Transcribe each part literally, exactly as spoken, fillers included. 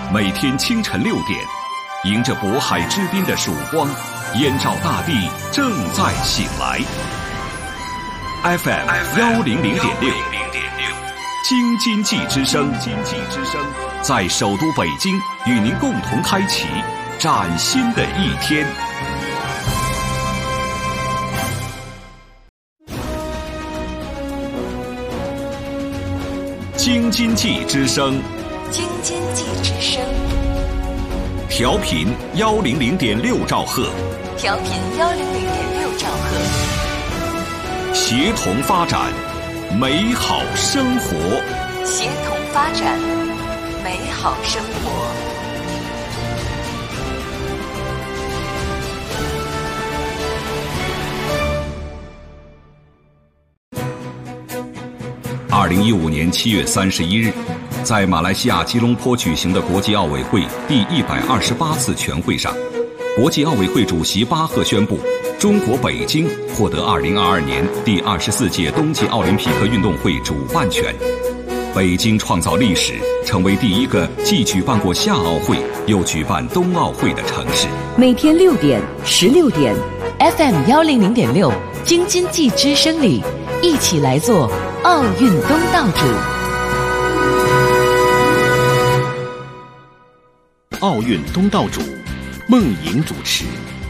每天清晨六点，迎着渤海之滨的曙光，燕赵大地正在醒来。F M 幺零零点六，京津冀之声，京津之声在首都北京与您共同开启崭新的一天。京津冀之声， 京津冀之声， 调频幺零零点六兆赫， 调频幺零零点六兆赫， 协同发展，美好生活， 协同发展，美好生活。 二零一五年七月三十一日，在马来西亚吉隆坡举行的国际奥委会第一百二十八次全会上，国际奥委会主席巴赫宣布，中国北京获得二零二二年第二十四届冬季奥林匹克运动会主办权。北京创造历史，成为第一个既举办过夏奥会又举办冬奥会的城市。 每天六点、十六点 ，F M 幺零零点六，京津冀之声里，一起来做奥运东道主。 奥运东道主，孟莹主持。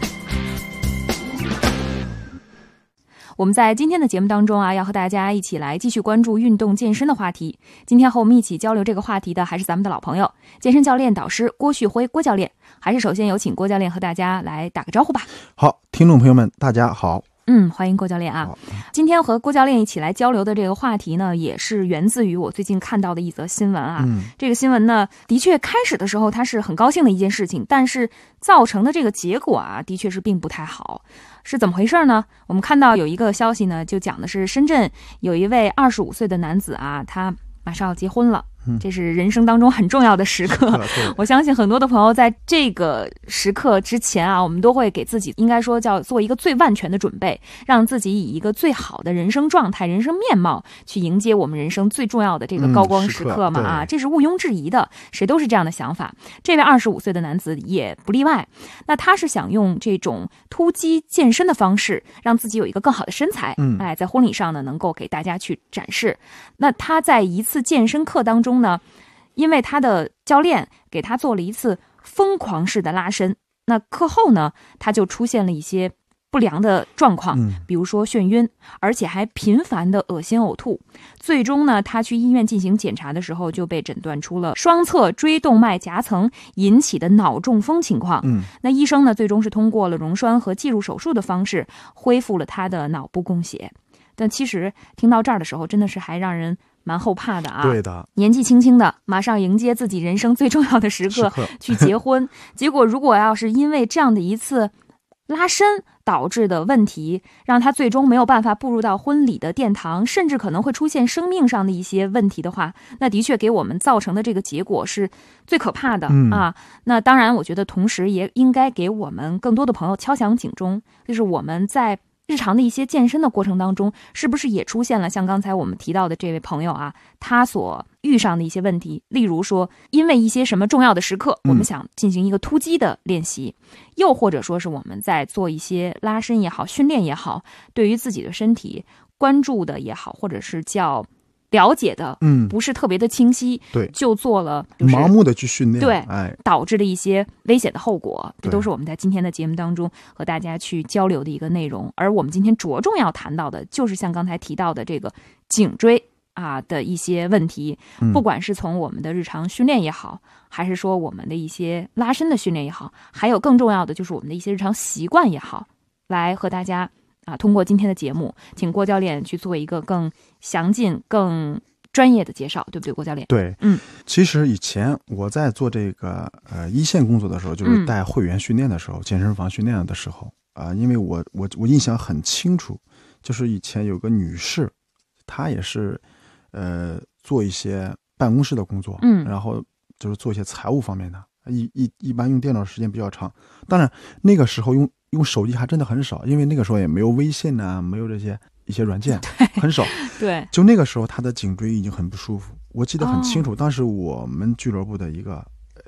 我们在今天的节目当中啊，要和大家一起来继续关注运动健身的话题。今天和我们一起交流这个话题的还是咱们的老朋友，健身教练导师郭旭辉郭教练。还是首先有请郭教练和大家来打个招呼吧。 好，听众朋友们，大家好。 嗯，欢迎郭教练啊！今天和郭教练一起来交流的这个话题呢，也是源自于我最近看到的一则新闻啊。嗯、这个新闻呢，的确开始的时候它是很高兴的一件事情，但是造成的这个结果啊，的确是并不太好。是怎么回事呢？我们看到有一个消息呢，就讲的是深圳有一位二十五岁的男子啊，他马上要结婚了。这是人生当中很重要的时刻，我相信很多的朋友在这个时刻之前啊，我们都会给自己应该说叫做一个最万全的准备，让自己以一个最好的人生状态、人生面貌去迎接我们人生最重要的这个高光时刻嘛、嗯、啊，这是毋庸置疑的，谁都是这样的想法。这位二十五岁的男子也不例外。那他是想用这种突击健身的方式，让自己有一个更好的身材，嗯，哎，在婚礼上呢能够给大家去展示。那他在一次健身课当中呢，因为他的教练给他做了一次疯狂式的拉伸，那课后呢，他就出现了一些不良的状况，比如说眩晕，而且还频繁的恶心呕吐。最终呢，他去医院进行检查的时候，就被诊断出了双侧椎动脉夹层引起的脑中风情况。嗯，那医生呢，最终是通过了溶栓和介入手术的方式，恢复了他的脑部供血。但其实听到这儿的时候，真的是还让人蛮后怕的啊！ 对的， 年纪轻轻的，马上迎接自己人生最重要的时刻去结婚，结果如果要是因为这样的一次拉伸导致的问题，让他最终没有办法步入到婚礼的殿堂，甚至可能会出现生命上的一些问题的话，那的确给我们造成的这个结果是最可怕的、嗯、啊！那当然，我觉得同时也应该给我们更多的朋友敲响警钟，就是我们在日常的一些健身的过程当中，是不是也出现了像刚才我们提到的这位朋友啊，他所遇上的一些问题，例如说因为一些什么重要的时刻，我们想进行一个突击的练习、嗯、又或者说是我们在做一些拉伸也好，训练也好，对于自己的身体关注的也好，或者是叫了解的嗯，不是特别的清晰， 对， 就做了、就是、 盲目的去训练， 对， 哎， 导致的一些危险的后果，这都是我们在今天的节目当中和大家去交流的一个内容。而我们今天着重要谈到的，就是像刚才提到的这个颈椎啊的一些问题，不管是从我们的日常训练也好，还是说我们的一些拉伸的训练也好，还有更重要的就是我们的一些日常习惯也好，来和大家啊，通过今天的节目，请郭教练去做一个更详尽、更专业的介绍，对不对，郭教练？ 对，嗯，其实以前我在做这个呃一线工作的时候，就是带会员训练的时候，嗯、健身房训练的时候啊、呃，因为我我我印象很清楚，就是以前有个女士，她也是呃做一些办公室的工作，嗯，然后就是做一些财务方面的，一一一般用电脑时间比较长，当然那个时候用。用手机还真的很少，因为那个时候也没有微信啊，没有这些一些软件，很少。 对， 就那个时候他的颈椎已经很不舒服，我记得很清楚。哦、当时我们俱乐部的一个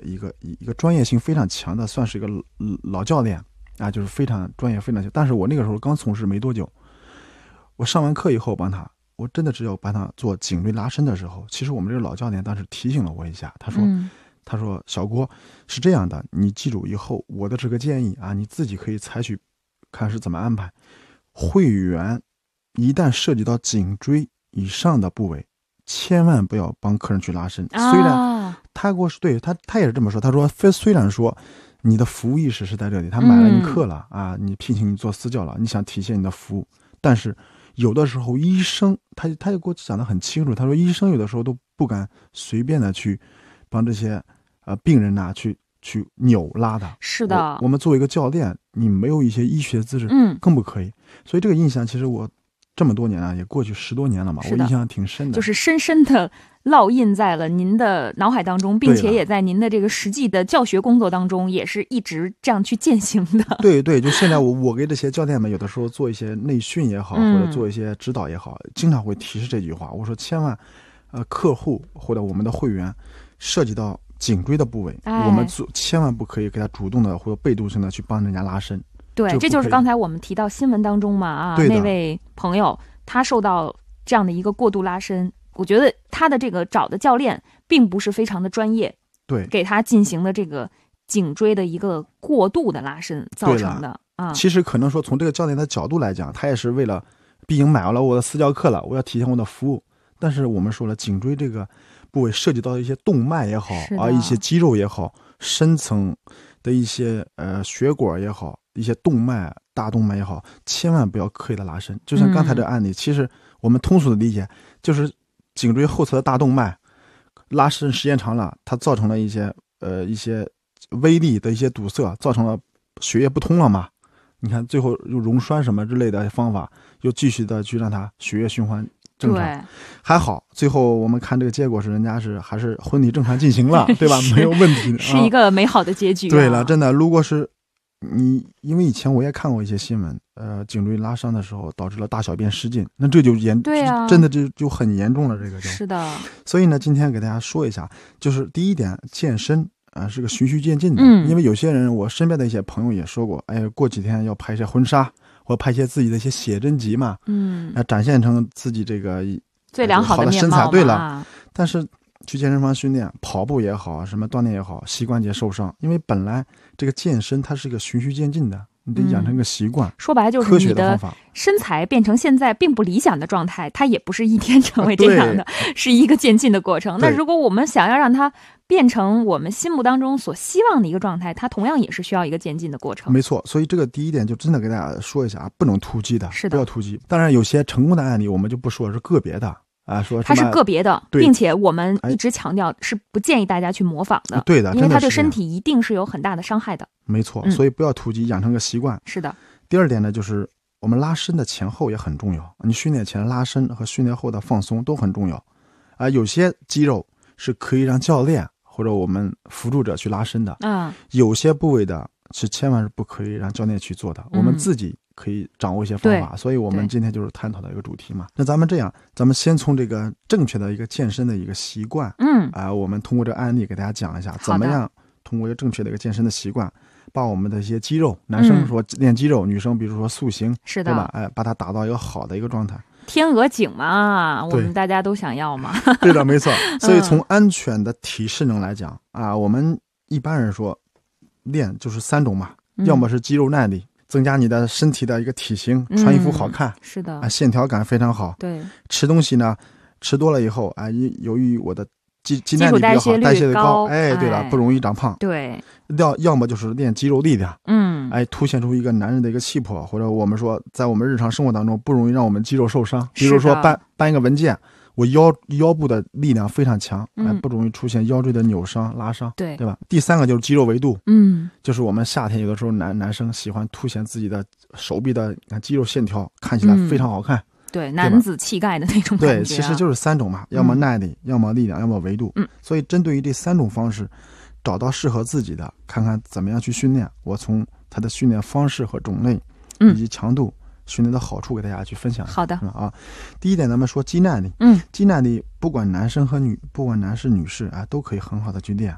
一个一个专业性非常强的，算是一个老教练啊，就是非常专业非常强。但是我那个时候刚从事没多久，我上完课以后帮他，我真的只有帮他做颈椎拉伸的时候，其实我们这个老教练当时提醒了我一下，他说、嗯、他说小郭是这样的，你记住以后我的这个建议啊，你自己可以采取看是怎么安排。会员一旦涉及到颈椎以上的部位，千万不要帮客人去拉伸。 啊、 虽然他给我对他他也是这么说，他说虽然说你的服务意识是在这里，他买了你课了、嗯、啊，你聘请你做私教了，你想体现你的服务，但是有的时候医生他他就给我讲得很清楚，他说医生有的时候都不敢随便的去帮这些呃病人呐、啊、去去扭拉的。 是的， 我, 我们作为一个教练，你没有一些医学知识，嗯，更不可以。所以这个印象其实我这么多年啊，也过去十多年了嘛，我印象挺深的， 就是深深的烙印在了您的脑海当中，并且也在您的这个实际的教学工作当中，也是一直这样去践行的。 对对，就现在我我给这些教练们有的时候做一些内训也好，嗯、或者做一些指导也好，经常会提示这句话，我说千万，呃，客户或者我们的会员涉及到颈椎的部位，哎、我们做千万不可以给他主动的或者被动性的去帮人家拉伸。 对，这就是刚才我们提到新闻当中嘛啊，那位朋友他受到这样的一个过度拉伸，我觉得他的这个找的教练并不是非常的专业， 对， 给他进行的这个颈椎的一个过度的拉伸造成的啊。 其实可能说从这个教练的角度来讲，他也是为了，毕竟买了我的私教课了，我要体现我的服务。但是我们说了，颈椎这个部位涉及到一些动脉也好啊，一些肌肉也好，深层的一些呃血管也好，一些动脉大动脉也好，千万不要刻意的拉伸。就像刚才这个案例、嗯、其实我们通俗的理解就是颈椎后侧的大动脉拉伸时间长了，它造成了一些呃一些微粒的一些堵塞，造成了血液不通了嘛。你看最后用溶栓什么之类的方法又继续的去让它血液循环正常，还好最后我们看这个结果是人家是还是婚礼正常进行了对吧，没有问题， 是一个美好的结局、啊、 对了，真的，如果是你因为以前我也看过一些新闻，呃，颈椎拉伤的时候导致了大小便失禁，那这就严， 对啊， 真的就就很严重了，这个就是的。 所以呢，今天给大家说一下，就是第一点，健身啊、呃、是个循序渐进的， 嗯， 因为有些人，我身边的一些朋友也说过，哎，过几天要拍一些婚纱，或拍一些自己的一些写真集嘛， 嗯， 啊、呃，展现成自己这个最良好的面貌、呃、好的身材。对了，但是去健身房训练，跑步也好，什么锻炼也好，膝关节受伤，因为本来这个健身它是一个循序渐进的。你得养成个习惯、嗯， 说白了就是你的身材变成现在并不理想的状态，它也不是一天成为这样的，是一个渐进的过程。那如果我们想要让它变成我们心目当中所希望的一个状态，它同样也是需要一个渐进的过程。 没错，所以这个第一点就真的给大家说一下啊，不能突击的， 是的， 不要突击。当然，有些成功的案例我们就不说，是个别的。啊，说它是个别的，并且我们一直强调是不建议大家去模仿的， 对的， 因为它对身体一定是有很大的伤害的。 没错、 嗯， 所以不要突击，养成个习惯。 是的。 第二点呢，就是我们拉伸的前后也很重要。你训练前拉伸和训练后的放松都很重要。啊、呃，有些肌肉是可以让教练或者我们辅助者去拉伸的， 嗯， 有些部位的是千万是不可以让教练去做的，嗯、我们自己可以掌握一些方法，所以我们今天就是探讨的一个主题嘛。那咱们这样，咱们先从这个正确的一个健身的一个习惯， 嗯， 啊、呃，我们通过这个案例给大家讲一下，怎么样通过一个正确的一个健身的习惯，把我们的一些肌肉，男生说练肌肉，嗯、女生比如说塑形， 是的， 对吧？哎，把它打到一个好的一个状态。 天鹅颈嘛，我们大家都想要嘛。 对的，没错。所以从安全的体适能来讲啊，我们一般人说练就是三种嘛， 嗯、 要么是肌肉耐力。增加你的身体的一个体型，穿衣服好看， 嗯、是的啊，线条感非常好。 对， 吃东西呢，吃多了以后啊，由于我的肌肌耐力比较好，代谢率高，哎，对了， 哎， 不容易长胖。 对， 要要么就是练肌肉力量， 嗯， 哎，凸显出一个男人的一个气魄，或者我们说，在我们日常生活当中不容易让我们肌肉受伤。比如说搬搬一个文件，我腰腰部的力量非常强， 嗯、 哎，不容易出现腰椎的扭伤、拉伤， 对， 对吧？第三个就是肌肉维度， 嗯， 就是我们夏天有的时候男男生喜欢凸显自己的手臂的肌肉线条，看起来非常好看，嗯、 对，男子气概的那种感觉，啊。 对，其实就是三种嘛，要么耐力，嗯、要么力量，要么维度。 嗯， 所以针对于这三种方式，找到适合自己的，看看怎么样去训练。我从他的训练方式和种类，以及强度。嗯训练的好处给大家去分享。 好的啊，第一点咱们说肌耐力， 嗯， 肌耐力不管男生和女，不管男士女士啊，都可以很好的去练。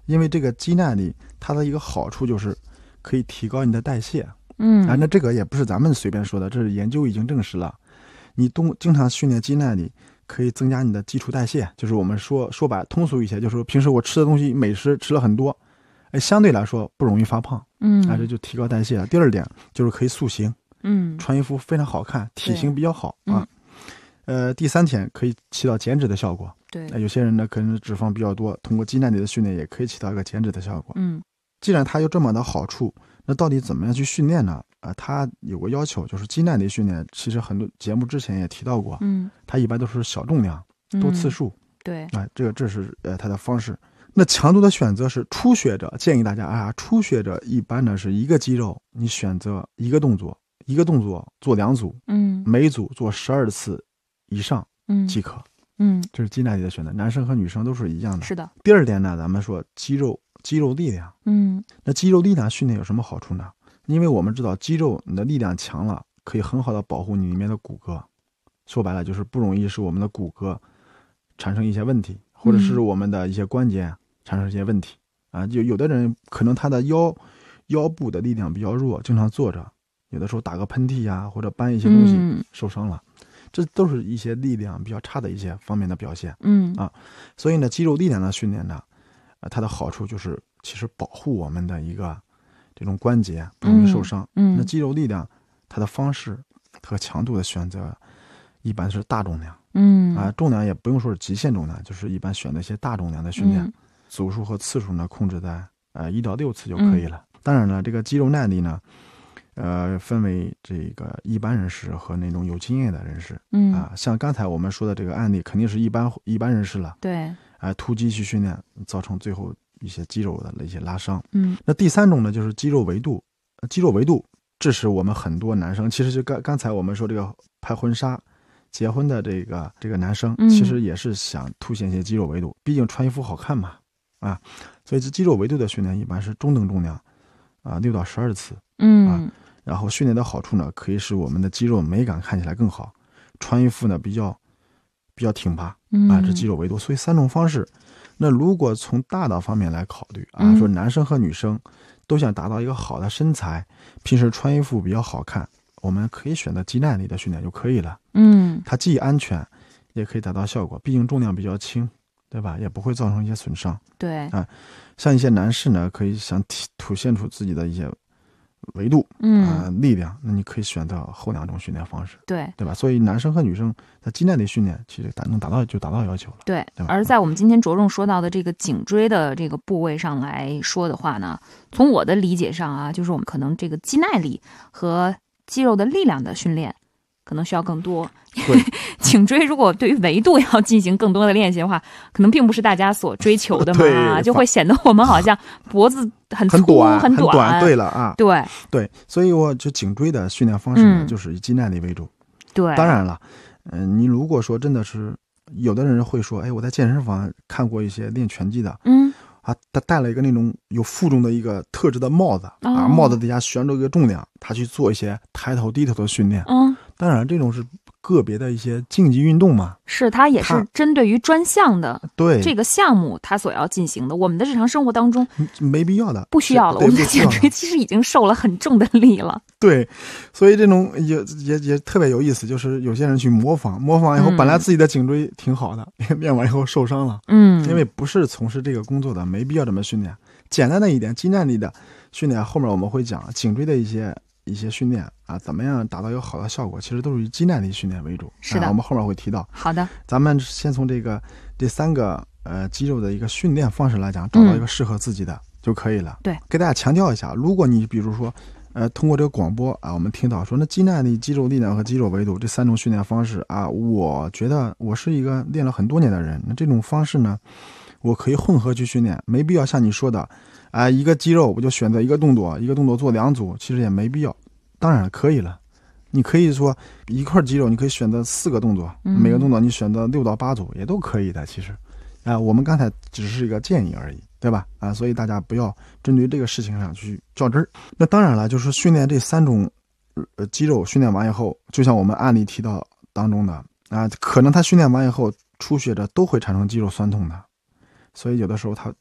因为这个肌耐力它的一个好处就是可以提高你的代谢。 嗯啊，那这个也不是咱们随便说的，这是研究已经证实了。你动经常训练肌耐力，可以增加你的基础代谢，就是我们说说白通俗一些，就是平时我吃的东西美食吃了很多，哎，相对来说不容易发胖， 嗯， 啊，这就提高代谢了。第二点就是可以塑形， 嗯， 穿衣服非常好看，体型比较好啊。呃，第三点可以起到减脂的效果。 对， 呃、有些人呢可能脂肪比较多，通过肌耐力的训练也可以起到一个减脂的效果。 嗯， 既然它有这么的好处，那到底怎么样去训练呢？啊，它有个要求，就是肌耐力训练，其实很多节目之前也提到过， 嗯， 它一般都是小重量、多次数， 嗯、对， 啊，这个这是呃它的方式。那强度的选择是初学者，建议大家啊，初学者一般呢是一个肌肉，你选择一个动作，一个动作做两组， 嗯， 每组做十二次以上即可， 嗯， 这是肌耐力的选择，男生和女生都是一样的。 是的。 第二点呢，咱们说肌肉肌肉力量， 嗯， 那肌肉力量训练有什么好处呢？因为我们知道肌肉你的力量强了，可以很好的保护你里面的骨骼，说白了就是不容易使我们的骨骼产生一些问题，或者是我们的一些关节产生一些问题、嗯、啊。就有的人可能他的腰腰部的力量比较弱，经常坐着，有的时候打个喷嚏呀、啊，或者搬一些东西受伤了、嗯，这都是一些力量比较差的一些方面的表现。 嗯啊，所以呢，肌肉力量的训练呢，呃，它的好处就是其实保护我们的一个这种关节不容易受伤。 嗯，嗯那肌肉力量它的方式和强度的选择一般是大重量。 嗯啊，重量也不用说是极限重量，就是一般选择一些大重量的训练， 嗯、 组数和次数呢控制在呃一到六次就可以了。嗯、当然了，这个肌肉耐力呢，呃，分为这个一般人士和那种有经验的人士。 嗯啊，像刚才我们说的这个案例，肯定是一般一般人士了。 对， 啊、呃，突击去训练，造成最后一些肌肉的一些拉伤。 嗯， 那第三种呢，就是肌肉维度。肌肉维度，这是我们很多男生，其实就刚刚才我们说这个拍婚纱、结婚的这个这个男生，其实也是想凸显一些肌肉维度，毕竟穿衣服好看嘛，啊，所以这肌肉维度的训练一般是中等重量，啊，六到十二次， 嗯啊，然后训练的好处呢，可以使我们的肌肉美感看起来更好，穿衣服呢比较比较挺拔，啊，这肌肉维度，所以三种方式。那如果从大的方面来考虑啊，说男生和女生都想达到一个好的身材，平时穿衣服比较好看，我们可以选择肌耐力的训练就可以了。 嗯， 它既安全，也可以达到效果，毕竟重量比较轻，对吧？也不会造成一些损伤。 对啊，像一些男士呢，可以想凸显出自己的一些维度， 嗯啊、呃，力量，那你可以选择后两种训练方式， 对对吧？所以男生和女生在肌耐力训练，其实达能达到就达到要求了， 对。 对吧？ 而在我们今天着重说到的这个颈椎的这个部位上来说的话呢，从我的理解上啊，就是我们可能这个肌耐力和肌肉的力量的训练可能需要更多。 对， 颈椎如果对于维度要进行更多的练习的话，可能并不是大家所追求的嘛，就会显得我们好像脖子很粗很短很短。短对了啊， 对对，所以我就颈椎的训练方式呢， 嗯、 就是以肌耐力为主。 对， 当然了，嗯、呃，你如果说真的是有的人会说，哎，我在健身房看过一些练拳击的， 嗯。 啊，他戴了一个那种有负重的一个特制的帽子、哦、啊，帽子底下悬着一个重量，他去做一些抬头低头的训练。 嗯， 当然这种是个别的一些竞技运动嘛， 是它也是针对于专项的对这个项目它所要进行的。我们的日常生活当中没必要的， 不需要了。我们的颈椎其实已经受了很重的力了。 对，所以这种也也也特别有意思，就是有些人去模仿，模仿以后本来自己的颈椎挺好的，嗯、练完以后受伤了。 嗯， 因为不是从事这个工作的，没必要这么训练。简单的一点，肌耐力的训练，后面我们会讲颈椎的一些一些训练啊，怎么样达到一个好的效果，其实都是以肌耐力训练为主。 是的、 啊，我们后面会提到。 好的， 咱们先从这个这三个呃肌肉的一个训练方式来讲，找到一个适合自己的、嗯、就可以了。 对， 给大家强调一下，如果你比如说。呃，通过这个广播啊，我们听到说，那肌耐力、肌肉力量和肌肉维度这三种训练方式啊，我觉得我是一个练了很多年的人，那这种方式呢，我可以混合去训练，没必要像你说的，啊、呃，一个肌肉我就选择一个动作，一个动作做两组，其实也没必要。当然可以了，你可以说一块肌肉，你可以选择四个动作，每个动作你选择六到八组也都可以的，其实，啊、呃，我们刚才只是一个建议而已。对吧？啊，所以大家不要针对这个事情上去较真儿。那当然了，就是训练这三种呃肌肉，训练完以后，就像我们案例提到当中的啊，可能他训练完以后，初学者都会产生肌肉酸痛的，所以有的时候他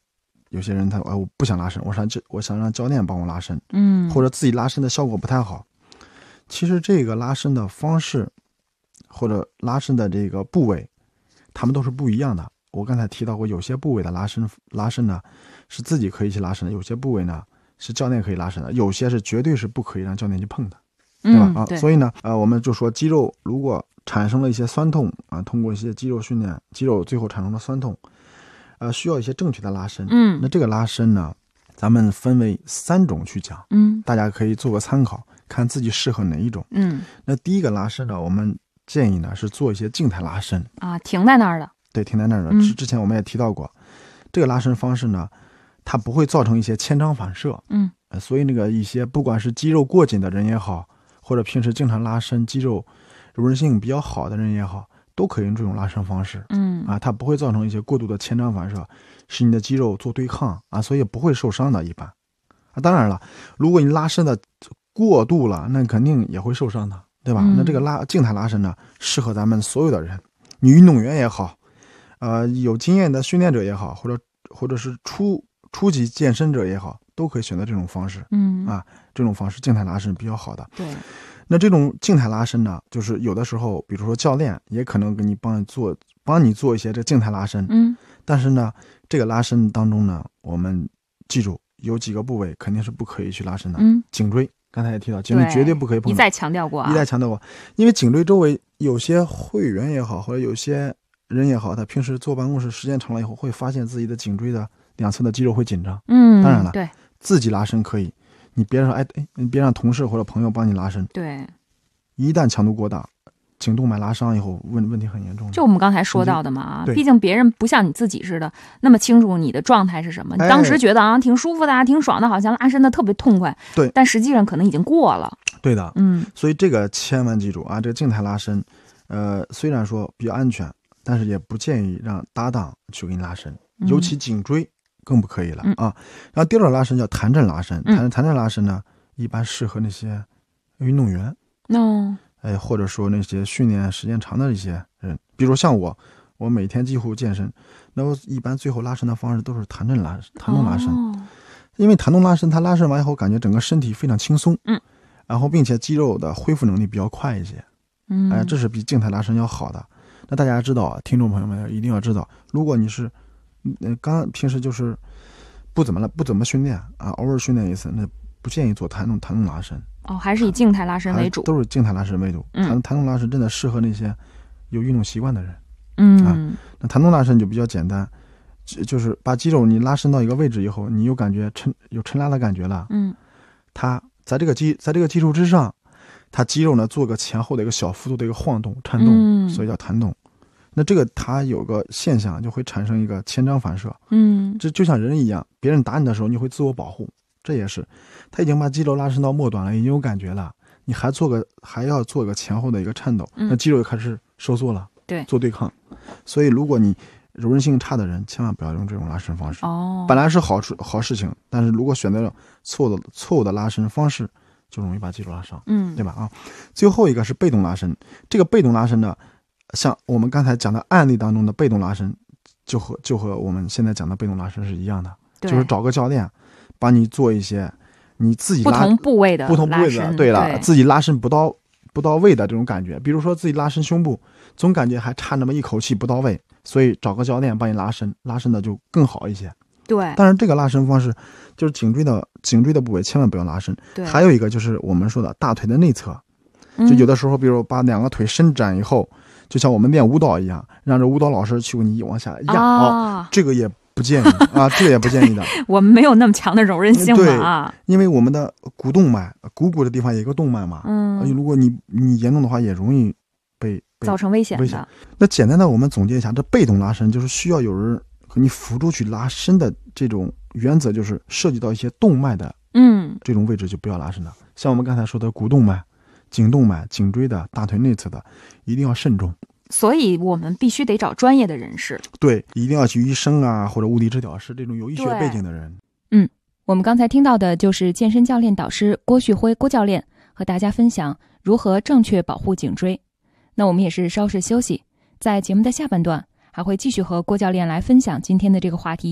有些人他哎我不想拉伸，我想我想让教练帮我拉伸， 嗯， 或者自己拉伸的效果不太好。其实这个拉伸的方式或者拉伸的这个部位，他们都是不一样的。我刚才提到过，有些部位的拉伸拉伸呢是自己可以去拉伸的，有些部位呢是教练可以拉伸的，有些是绝对是不可以让教练去碰的，对吧？ 嗯、 啊， 对， 所以呢，呃，我们就说肌肉如果产生了一些酸痛啊，通过一些肌肉训练，肌肉最后产生了酸痛，呃，需要一些正确的拉伸。 嗯， 那这个拉伸呢，咱们分为三种去讲， 嗯， 大家可以做个参考，看自己适合哪一种。 嗯， 那第一个拉伸呢，我们建议呢是做一些静态拉伸啊，停在那儿的。 对，停在那儿的。 嗯、 之之前我们也提到过，这个拉伸方式呢，它不会造成一些牵张反射。 嗯、 呃，所以那个一些不管是肌肉过紧的人也好，或者平时经常拉伸肌肉柔韧性比较好的人也好，都可以用这种拉伸方式。 嗯啊，它不会造成一些过度的牵张反射，使你的肌肉做对抗啊，所以不会受伤的。一般啊，当然了，如果你拉伸的过度了，那肯定也会受伤的，对吧？ 嗯、 那这个拉静态拉伸呢，适合咱们所有的人，你运动员也好，呃，有经验的训练者也好，或者或者是初初级健身者也好，都可以选择这种方式。 嗯啊，这种方式静态拉伸比较好的。 对。 那这种静态拉伸呢，就是有的时候，比如说教练也可能给你帮你做，帮你做一些这静态拉伸。 嗯。 但是呢，这个拉伸当中呢，我们记住有几个部位肯定是不可以去拉伸的。 嗯。 颈椎，刚才也提到，颈椎绝对不可以碰。 一再强调过啊。 一再强调过，因为颈椎周围有些会员也好，或者有些人也好，他平时坐办公室时间长了以后，会发现自己的颈椎的两侧的肌肉会紧张。 嗯。 当然了， 对， 自己拉伸可以。你别让哎哎，你别让同事或者朋友帮你拉伸。 对， 一旦强度过大，颈动脉拉伤以后，问问题很严重。 就我们刚才说到的嘛， 对， 毕竟别人不像你自己似的那么清楚你的状态是什么。 哎、 你当时觉得啊挺舒服的啊，挺爽的，好像拉伸的特别痛快。 对， 但实际上可能已经过了。 对的， 嗯。 所以这个千万记住啊，这个静态拉伸，呃，虽然说比较安全，但是也不建议让搭档去给你拉伸， 嗯、 尤其颈椎更不可以了、 嗯、 啊。然后第二个拉伸叫弹震拉伸， 嗯、 弹弹震拉伸呢。一般适合那些运动员， 哦， 哎，或者说那些训练时间长的一些人，比如说像我，我每天几乎健身，那我一般最后拉伸的方式都是弹震拉弹动拉伸， 哦、 因为弹动拉伸，它拉伸完以后感觉整个身体非常轻松， 嗯， 然后并且肌肉的恢复能力比较快一些， 嗯， 哎，这是比静态拉伸要好的。那大家知道，听众朋友们一定要知道，如果你是，呃，刚平时就是不怎么了，不怎么训练啊，偶尔训练一次，那不建议做弹动弹动拉伸哦，还是以静态拉伸为主， 都是静态拉伸为主。 嗯、 弹弹动拉伸真的适合那些有运动习惯的人。 嗯啊，那弹动拉伸就比较简单，就是把肌肉你拉伸到一个位置以后，你有感觉抻有抻拉的感觉了。 嗯， 它在这个基在这个基础之上，它肌肉呢做个前后的一个小幅度的一个晃动颤动， 嗯、 所以叫弹动。那这个它有个现象，就会产生一个牵张反射。 嗯， 这就像人一样，别人打你的时候，你会自我保护。这也是，他已经把肌肉拉伸到末端了，已经有感觉了，你还做个还要做个前后的一个颤抖， 嗯、 那肌肉就开始收缩了， 对， 做对抗。所以如果你柔韧性差的人，千万不要用这种拉伸方式。 哦， 本来是好处好事情，但是如果选择了错误的错误的拉伸方式，就容易把肌肉拉伤， 嗯， 对吧？啊，最后一个是被动拉伸，这个被动拉伸呢，像我们刚才讲的案例当中的被动拉伸，就和就和我们现在讲的被动拉伸是一样的，就是找个教练。帮你做一些你自己拉不同部位的不同部位的，对了， 对自己拉伸不到不到位的这种感觉，比如说自己拉伸胸部，总感觉还差那么一口气不到位，所以找个教练帮你拉伸，拉伸的就更好一些。 对， 但是这个拉伸方式就是颈椎的颈椎的部位千万不要拉伸。 对， 还有一个就是我们说的大腿的内侧，就有的时候，比如把两个腿伸展以后，嗯、就像我们练舞蹈一样，让这舞蹈老师去给你往下压， 啊、 哦，这个也。不建议啊，这个也不建议的。 我们没有那么强的柔韧性嘛啊， 因为我们的股动脉，股骨的地方有一个动脉嘛， 嗯， 如果你你严重的话，也容易被造成危险的。 危险。那简单的我们总结一下，这被动拉伸就是需要有人和你辅助去拉伸的这种原则，就是涉及到一些动脉的， 嗯， 这种位置就不要拉伸了。像我们刚才说的股动脉、颈动脉、颈椎的、大腿内侧的，一定要慎重。 所以我们必须得找专业的人士， 对，一定要去医生啊，或者物理治疗师这种有医学背景的人。 嗯，我们刚才听到的就是健身教练导师郭旭辉郭教练和大家分享如何正确保护颈椎。那我们也是稍事休息，在节目的下半段还会继续和郭教练来分享今天的这个话题，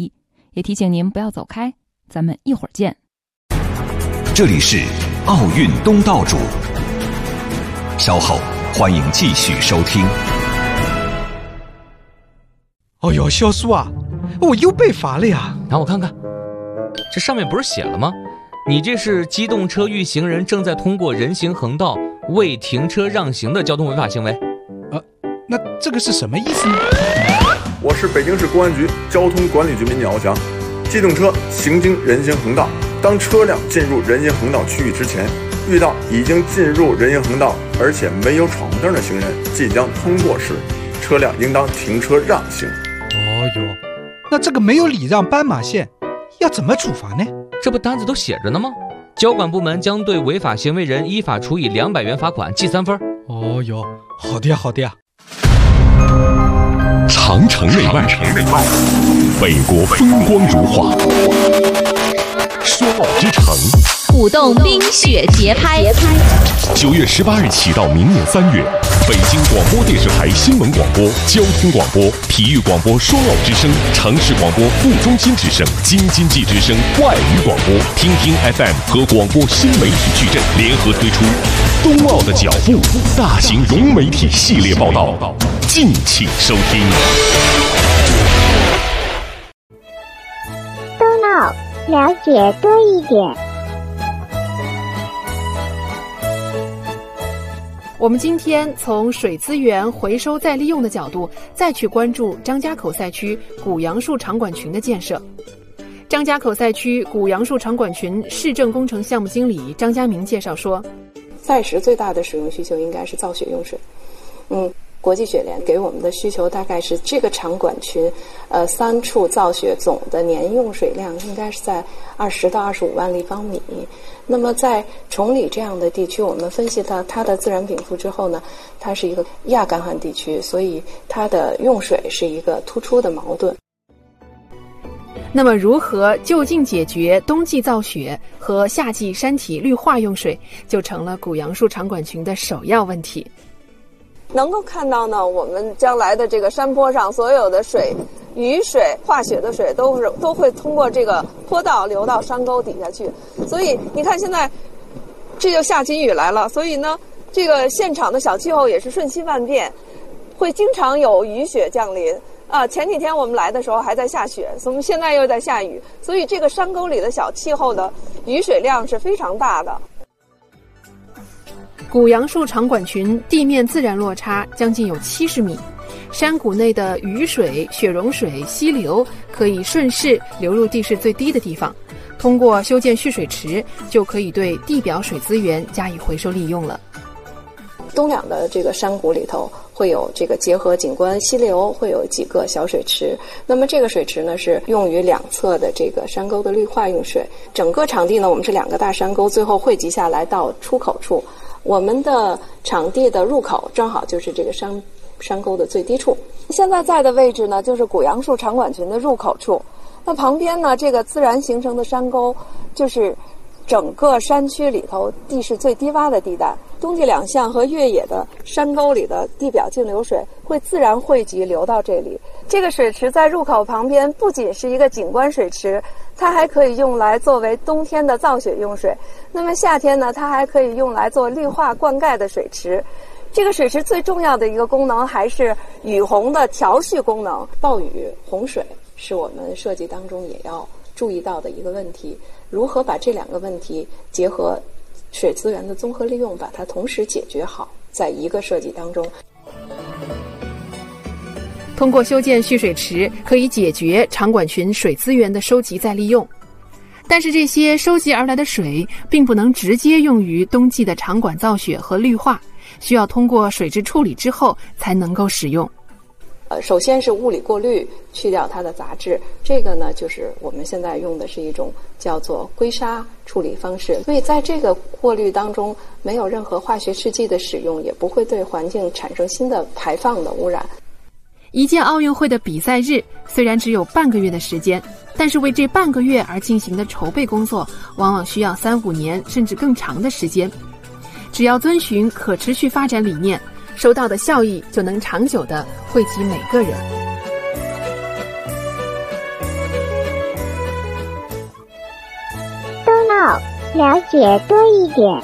也提醒您不要走开，咱们一会儿见。 这里是奥运东道主，稍后欢迎继续收听。 哦哟，肖叔啊，我又被罚了呀！ 让我看看，这上面不是写了吗？你这是机动车遇行人正在通过人行横道未停车让行的交通违法行为。 呃，那这个是什么意思呢？ 我是北京市公安局交通管理局民警敖强。机动车行经人行横道，当车辆进入人行横道区域之前，遇到已经进入人行横道而且没有闯红灯的行人即将通过时，车辆应当停车让行。 哦哟，那这个没有礼让斑马线，要怎么处罚呢？ 这不单子都写着呢吗？交管部门将对违法行为人依法处以两百元罚款，记三分。 哦哟，好的呀，好的呀。 长城内外，北国风光如画，说奥之城， 舞动冰雪节拍。 九月十八日起到明年三月，北京广播电视台新闻广播、交通广播、体育广播双奥之声、城市广播副中心之声、京津冀之声外语广播、听听 F M 和广播新媒体矩阵联合推出冬奥的脚步大型融媒体系列报道，敬请收听。 冬奥了解多一点。 我们今天从水资源回收再利用的角度，再去关注张家口赛区古杨树场馆群的建设。张家口赛区古杨树场馆群市政工程项目经理张家明介绍说， 赛时最大的使用需求应该是造雪用水。嗯，国际雪联给我们的需求大概是这个场馆群，呃，三处造雪总的年用水量应该是在二十到二十五万立方米。那么在崇礼这样的地区，我们分析到它的自然禀赋之后呢，它是一个亚干旱地区，所以它的用水是一个突出的矛盾。 那么如何就近解决冬季造雪和夏季山体绿化用水，就成了古杨树场馆群的首要问题。 能够看到呢，我们将来的这个山坡上所有的水，雨水、化雪的水都是都会通过这个坡道流到山沟底下去。所以你看现在这就下起雨来了，所以呢这个现场的小气候也是瞬息万变，会经常有雨雪降临啊。前几天我们来的时候还在下雪，我们现在又在下雨，所以这个山沟里的小气候的雨水量是非常大的。 古杨树场馆群地面自然落差将近有七十米，山谷内的雨水、雪融水、溪流可以顺势流入地势最低的地方，通过修建蓄水池，就可以对地表水资源加以回收利用了。 东两的这个山谷里头会有这个结合景观溪流，会有几个小水池。那么这个水池呢是用于两侧的这个山沟的绿化用水。整个场地呢，我们是两个大山沟，最后汇集下来到出口处。我们的场地的入口正好就是这个山山沟的最低处。现在在的位置呢，就是古杨树场馆群的入口处。那旁边呢，这个自然形成的山沟，就是整个山区里头地势最低洼的地带。冬季两项和越野的山沟里的地表径流水会自然汇集流到这里。这个水池在入口旁边不仅是一个景观水池，它还可以用来作为冬天的造雪用水。那么夏天呢，它还可以用来做绿化灌溉的水池。这个水池最重要的一个功能还是雨洪的调蓄功能。暴雨、洪水是我们设计当中也要注意到的一个问题，如何把这两个问题结合水资源的综合利用，把它同时解决好，在一个设计当中。 通过修建蓄水池，可以解决场馆群水资源的收集再利用。但是这些收集而来的水并不能直接用于冬季的场馆造雪和绿化，需要通过水质处理之后才能够使用。 呃，首先是物理过滤，去掉它的杂质。这个呢，就是我们现在用的是一种叫做硅沙处理方式。所以在这个过滤当中，没有任何化学试剂的使用，也不会对环境产生新的排放的污染。 一届奥运会的比赛日虽然只有半个月的时间，但是为这半个月而进行的筹备工作，往往需要三五年甚至更长的时间。只要遵循可持续发展理念，收到的效益就能长久地惠及每个人。 奥，了解多一点。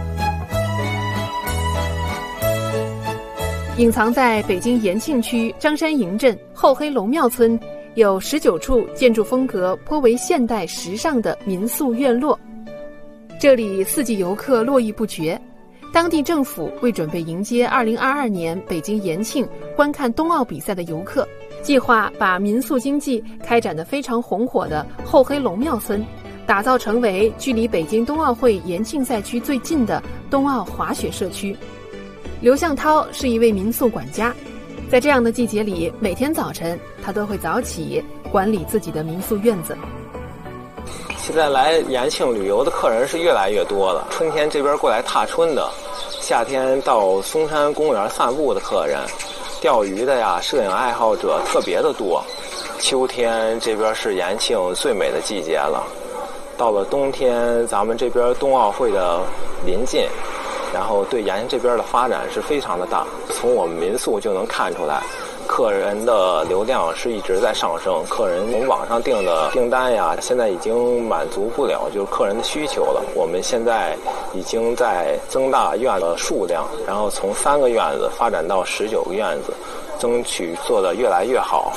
隐藏在北京延庆区张山营镇后黑龙庙村，有十九处建筑风格颇为现代时尚的民宿院落。这里四季游客络绎不绝。当地政府为准备迎接二零二二年北京延庆观看冬奥比赛的游客，计划把民宿经济开展得非常红火的后黑龙庙村打造成为距离北京冬奥会延庆赛区最近的冬奥滑雪社区。刘向涛是一位民宿管家，在这样的季节里，每天早晨他都会早起管理自己的民宿院子。 现在来延庆旅游的客人是越来越多了，春天这边过来踏春的，夏天到松山公园散步的客人，钓鱼的呀，摄影爱好者特别的多。秋天这边是延庆最美的季节了，到了冬天咱们这边冬奥会的临近，然后对延庆这边的发展是非常的大。从我们民宿就能看出来，客人的流量是一直在上升，客人从网上订的订单呀，现在已经满足不了就是客人的需求了。我们现在已经在增大院子数量，然后从三个院子发展到十九个院子，争取做得越来越好。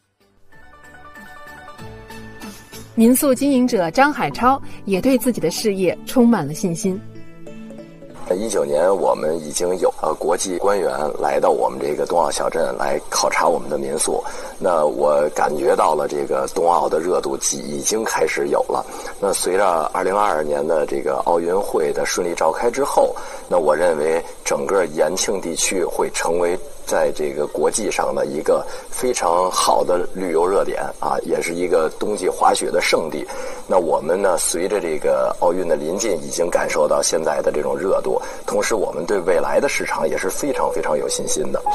民宿经营者张海超也对自己的事业充满了信心。 一九年，我们已经有呃国际官员来到我们这个冬奥小镇来考察我们的民宿。那我感觉到了这个冬奥的热度已经开始有了。那随着二零二二年的这个奥运会的顺利召开之后，那我认为整个延庆地区会成为在这个国际上的一个非常好的旅游热点啊，也是一个冬季滑雪的圣地。那我们呢，随着这个奥运的临近，已经感受到现在的这种热度，同时我们对未来的市场也是非常非常有信心的。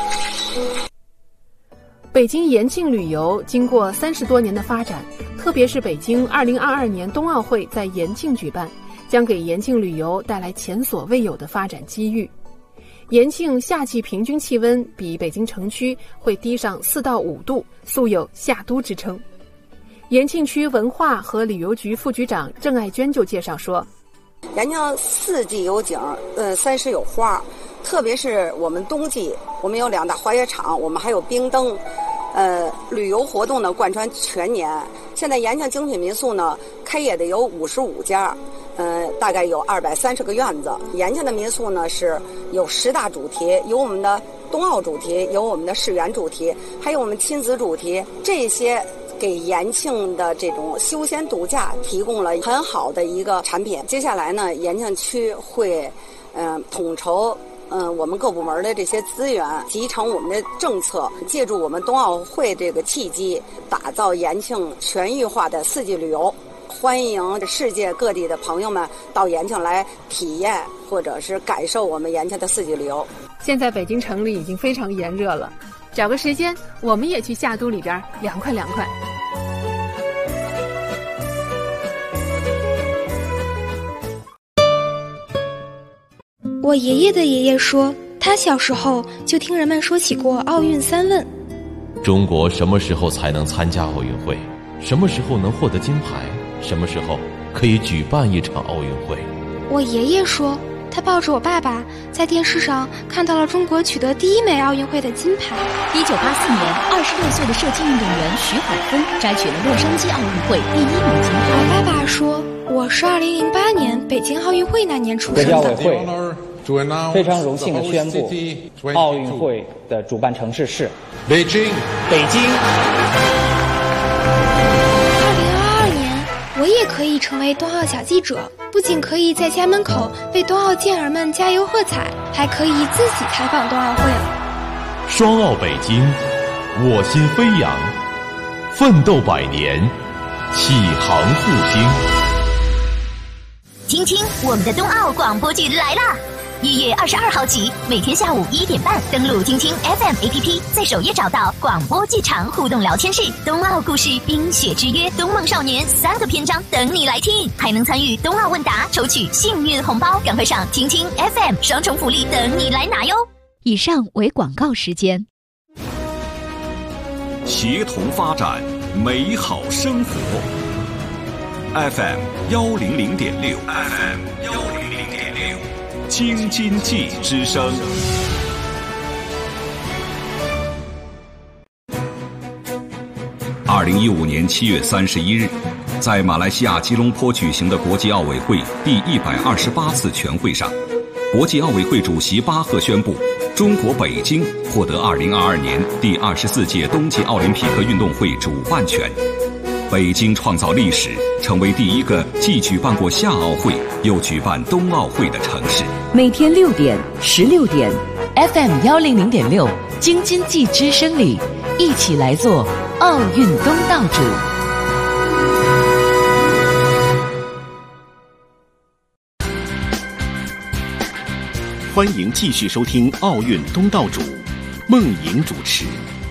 北京延庆旅游经过三十多年的发展，特别是北京二零二二年冬奥会在延庆举办，将给延庆旅游带来前所未有的发展机遇。延庆夏季平均气温比北京城区会低上四到五度，素有夏都之称。延庆区文化和旅游局副局长郑爱娟就介绍说， 延庆四季有景，呃，三时有花，特别是我们冬季，我们有两大滑雪场，我们还有冰灯，呃，旅游活动呢贯穿全年。现在延庆精品民宿呢开业的有五十五家，呃，大概有二百三十个院子。延庆的民宿呢是有十大主题，有我们的冬奥主题，有我们的世园主题，还有我们亲子主题，这些给延庆的这种休闲度假提供了很好的一个产品。接下来呢，延庆区会嗯、呃、统筹嗯、呃、我们各部门的这些资源，集成我们的政策，借助我们冬奥会这个契机，打造延庆全域化的四季旅游。欢迎世界各地的朋友们到延庆来体验或者是感受我们延庆的四季旅游。 现在北京城里已经非常炎热了，找个时间我们也去夏都里边凉快凉快。 我爷爷的爷爷说，他小时候就听人们说起过奥运三问。 中国什么时候才能参加奥运会？什么时候能获得金牌？什么时候可以举办一场奥运会？ 我爷爷说，他抱着我爸爸在电视上看到了中国取得第一枚奥运会的金牌。 一九八四年，二十六岁的射击运动员徐海峰摘取了洛杉矶奥运会第一枚金牌。 我爸爸说，我是二零零八年北京奥运会那年出生的。 国际奥委会非常荣幸地宣布，奥运会的主办城市是北京。北京。 我也可以成为冬奥小记者，不仅可以在家门口为冬奥健儿们加油喝彩，还可以自己采访冬奥会。 双奥北京，我心飞扬，奋斗百年，启航复兴。 听听我们的冬奥广播剧来啦！一月二十二号起，每天下午一点半，登录听听 F M A P P， 在首页找到广播剧场互动聊天室，冬奥故事、冰雪之约、冬梦少年三个篇章等你来听，还能参与冬奥问答，抽取幸运红包，赶快上听听 F M， 双重福利等你来拿哟！ 以上为广告时间。 协同发展，美好生活。 F M 幺零零点六 ，F M 幺零零点六，京津冀之声。二零一五年七月三十一日，在马来西亚吉隆坡举行的国际奥委会第一百二十八次全会上，国际奥委会主席巴赫宣布，中国北京获得二零二二年第二十四届冬季奥林匹克运动会主办权。北京创造历史，成为第一个既举办过夏奥会又举办冬奥会的城市。 每天六点、十六点 ，F M 幺零零点六，京津冀之声里，一起来做奥运东道主。 欢迎继续收听《奥运东道主》，孟莹主持。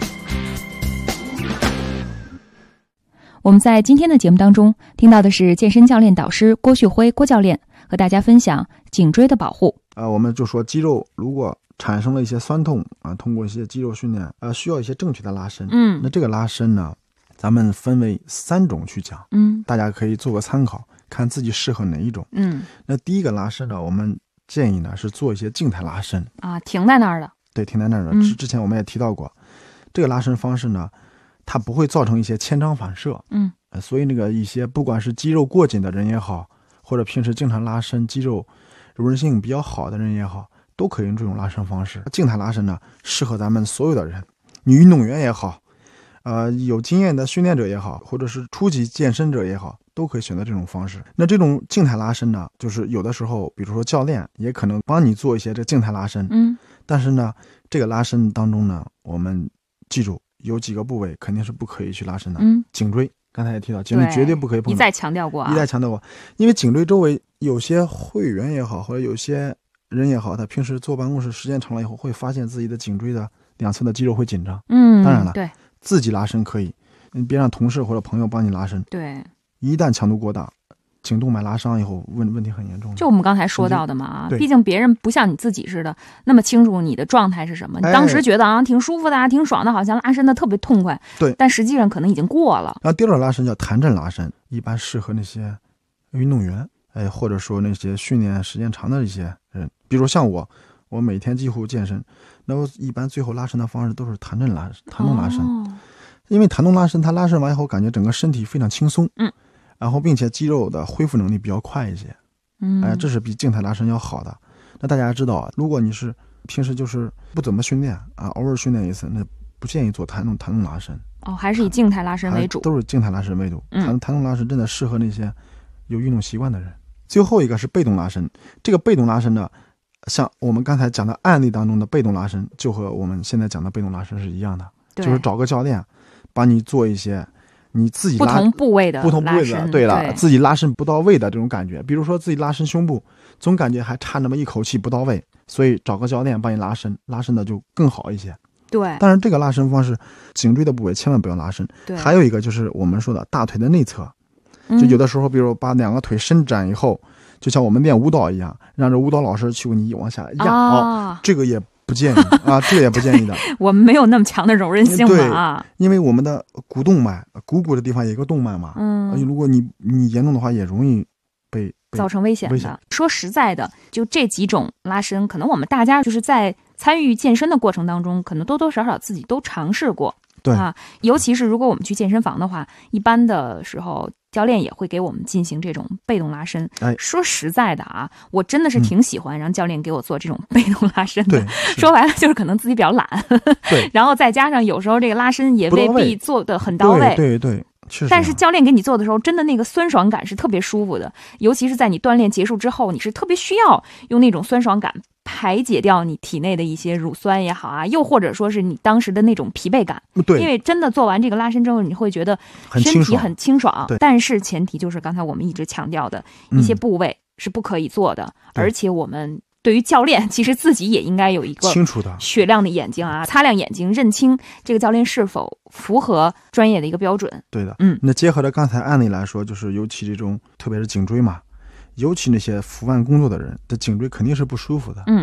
我们在今天的节目当中听到的是健身教练导师郭旭辉郭教练和大家分享颈椎的保护。 呃，我们就说肌肉如果产生了一些酸痛啊，通过一些肌肉训练，呃，需要一些正确的拉伸。 嗯， 那这个拉伸呢，咱们分为三种去讲。 嗯， 大家可以做个参考，看自己适合哪一种。 嗯， 那第一个拉伸呢，我们建议呢是做一些静态拉伸啊，停在那儿的。 对，停在那儿的。 嗯、 之之前我们也提到过，这个拉伸方式呢，它不会造成一些牵张反射。 嗯、 呃，所以那个一些不管是肌肉过紧的人也好，或者平时经常拉伸肌肉柔韧性比较好的人也好，都可以用这种拉伸方式。静态拉伸呢，适合咱们所有的人，你运动员也好，呃，有经验的训练者也好，或者是初级健身者也好，都可以选择这种方式。那这种静态拉伸呢，就是有的时候，比如说教练也可能帮你做一些这静态拉伸。 嗯， 但是呢，这个拉伸当中呢，我们记住有几个部位肯定是不可以去拉伸的。 嗯， 颈椎，刚才也提到，颈椎绝对不可以碰。 一再强调过啊， 一再强调过，因为颈椎周围有些会员也好，或者有些人也好，他平时坐办公室时间长了以后，会发现自己的颈椎的两侧的肌肉会紧张。 嗯， 当然了， 对， 自己拉伸可以，你别让同事或者朋友帮你拉伸。 对， 一旦强度过大，颈动脉拉伤以后，问问题很严重。 就我们刚才说到的嘛啊， 对， 毕竟别人不像你自己似的那么清楚你的状态是什么。你当时觉得啊挺舒服的啊，挺爽的，好像拉伸的特别痛快。 对， 但实际上可能已经过了。 然后第二种拉伸叫弹震拉伸，一般适合那些运动员，哎，或者说那些训练时间长的一些人，比如像我，我每天几乎健身，那我一般最后拉伸的方式都是弹震拉弹动拉伸。 哦， 因为弹动拉伸，它拉伸完以后感觉整个身体非常轻松。 嗯。 然后并且肌肉的恢复能力比较快一些。 嗯， 哎，这是比静态拉伸要好的。那大家知道，如果你是平时就是不怎么训练啊，偶尔训练一次，那不建议做弹动弹动拉伸。 哦，还是以静态拉伸为主， 都是静态拉伸为主。 嗯， 弹弹动拉伸真的适合那些有运动习惯的人。最后一个是被动拉伸，这个被动拉伸呢，像我们刚才讲的案例当中的被动拉伸，就和我们现在讲的被动拉伸是一样的，就是找个教练帮你做一些你自己拉不同部位的不同部位的，对了，对，自己拉伸不到位的这种感觉，比如说自己拉伸胸部，总感觉还差那么一口气不到位，所以找个教练帮你拉伸，拉伸的就更好一些。 对， 但是这个拉伸方式，颈椎的部位千万不要拉伸。 对， 还有一个就是我们说的大腿的内侧，就有的时候，比如把两个腿伸展以后，就像我们练舞蹈一样，让这舞蹈老师去给你往下压， 啊、 哦，这个也不建议啊，这个也不建议的。 我们没有那么强的柔韧性嘛啊， 因为我们的股动脉，股骨的地方有一个动脉嘛， 嗯， 如果你你严重的话，也容易被造成危险的。 危险。 说实在的，就这几种拉伸，可能我们大家就是在参与健身的过程当中，可能多多少少自己都尝试过。 对啊，尤其是如果我们去健身房的话，一般的时候教练也会给我们进行这种被动拉伸。 哎， 说实在的啊，我真的是挺喜欢让教练给我做这种被动拉伸的。 对， 说白了就是可能自己比较懒。 对， 然后再加上有时候这个拉伸也未必做得很到位。 对对对。 但是教练给你做的时候，真的那个酸爽感是特别舒服的，尤其是在你锻炼结束之后，你是特别需要用那种酸爽感排解掉你体内的一些乳酸也好啊，又或者说是你当时的那种疲惫感。 对， 因为真的做完这个拉伸之后，你会觉得身体很清爽。 对， 但是前提就是刚才我们一直强调的一些部位是不可以做的， 嗯、 而且我们。对于教练，其实自己也应该有一个清楚的、 雪亮的眼睛啊，擦亮眼睛，认清这个教练是否符合专业的一个标准。 对的， 嗯， 那结合着刚才案例来说，就是尤其这种，特别是颈椎嘛，尤其那些伏案工作的人的颈椎肯定是不舒服的。 嗯，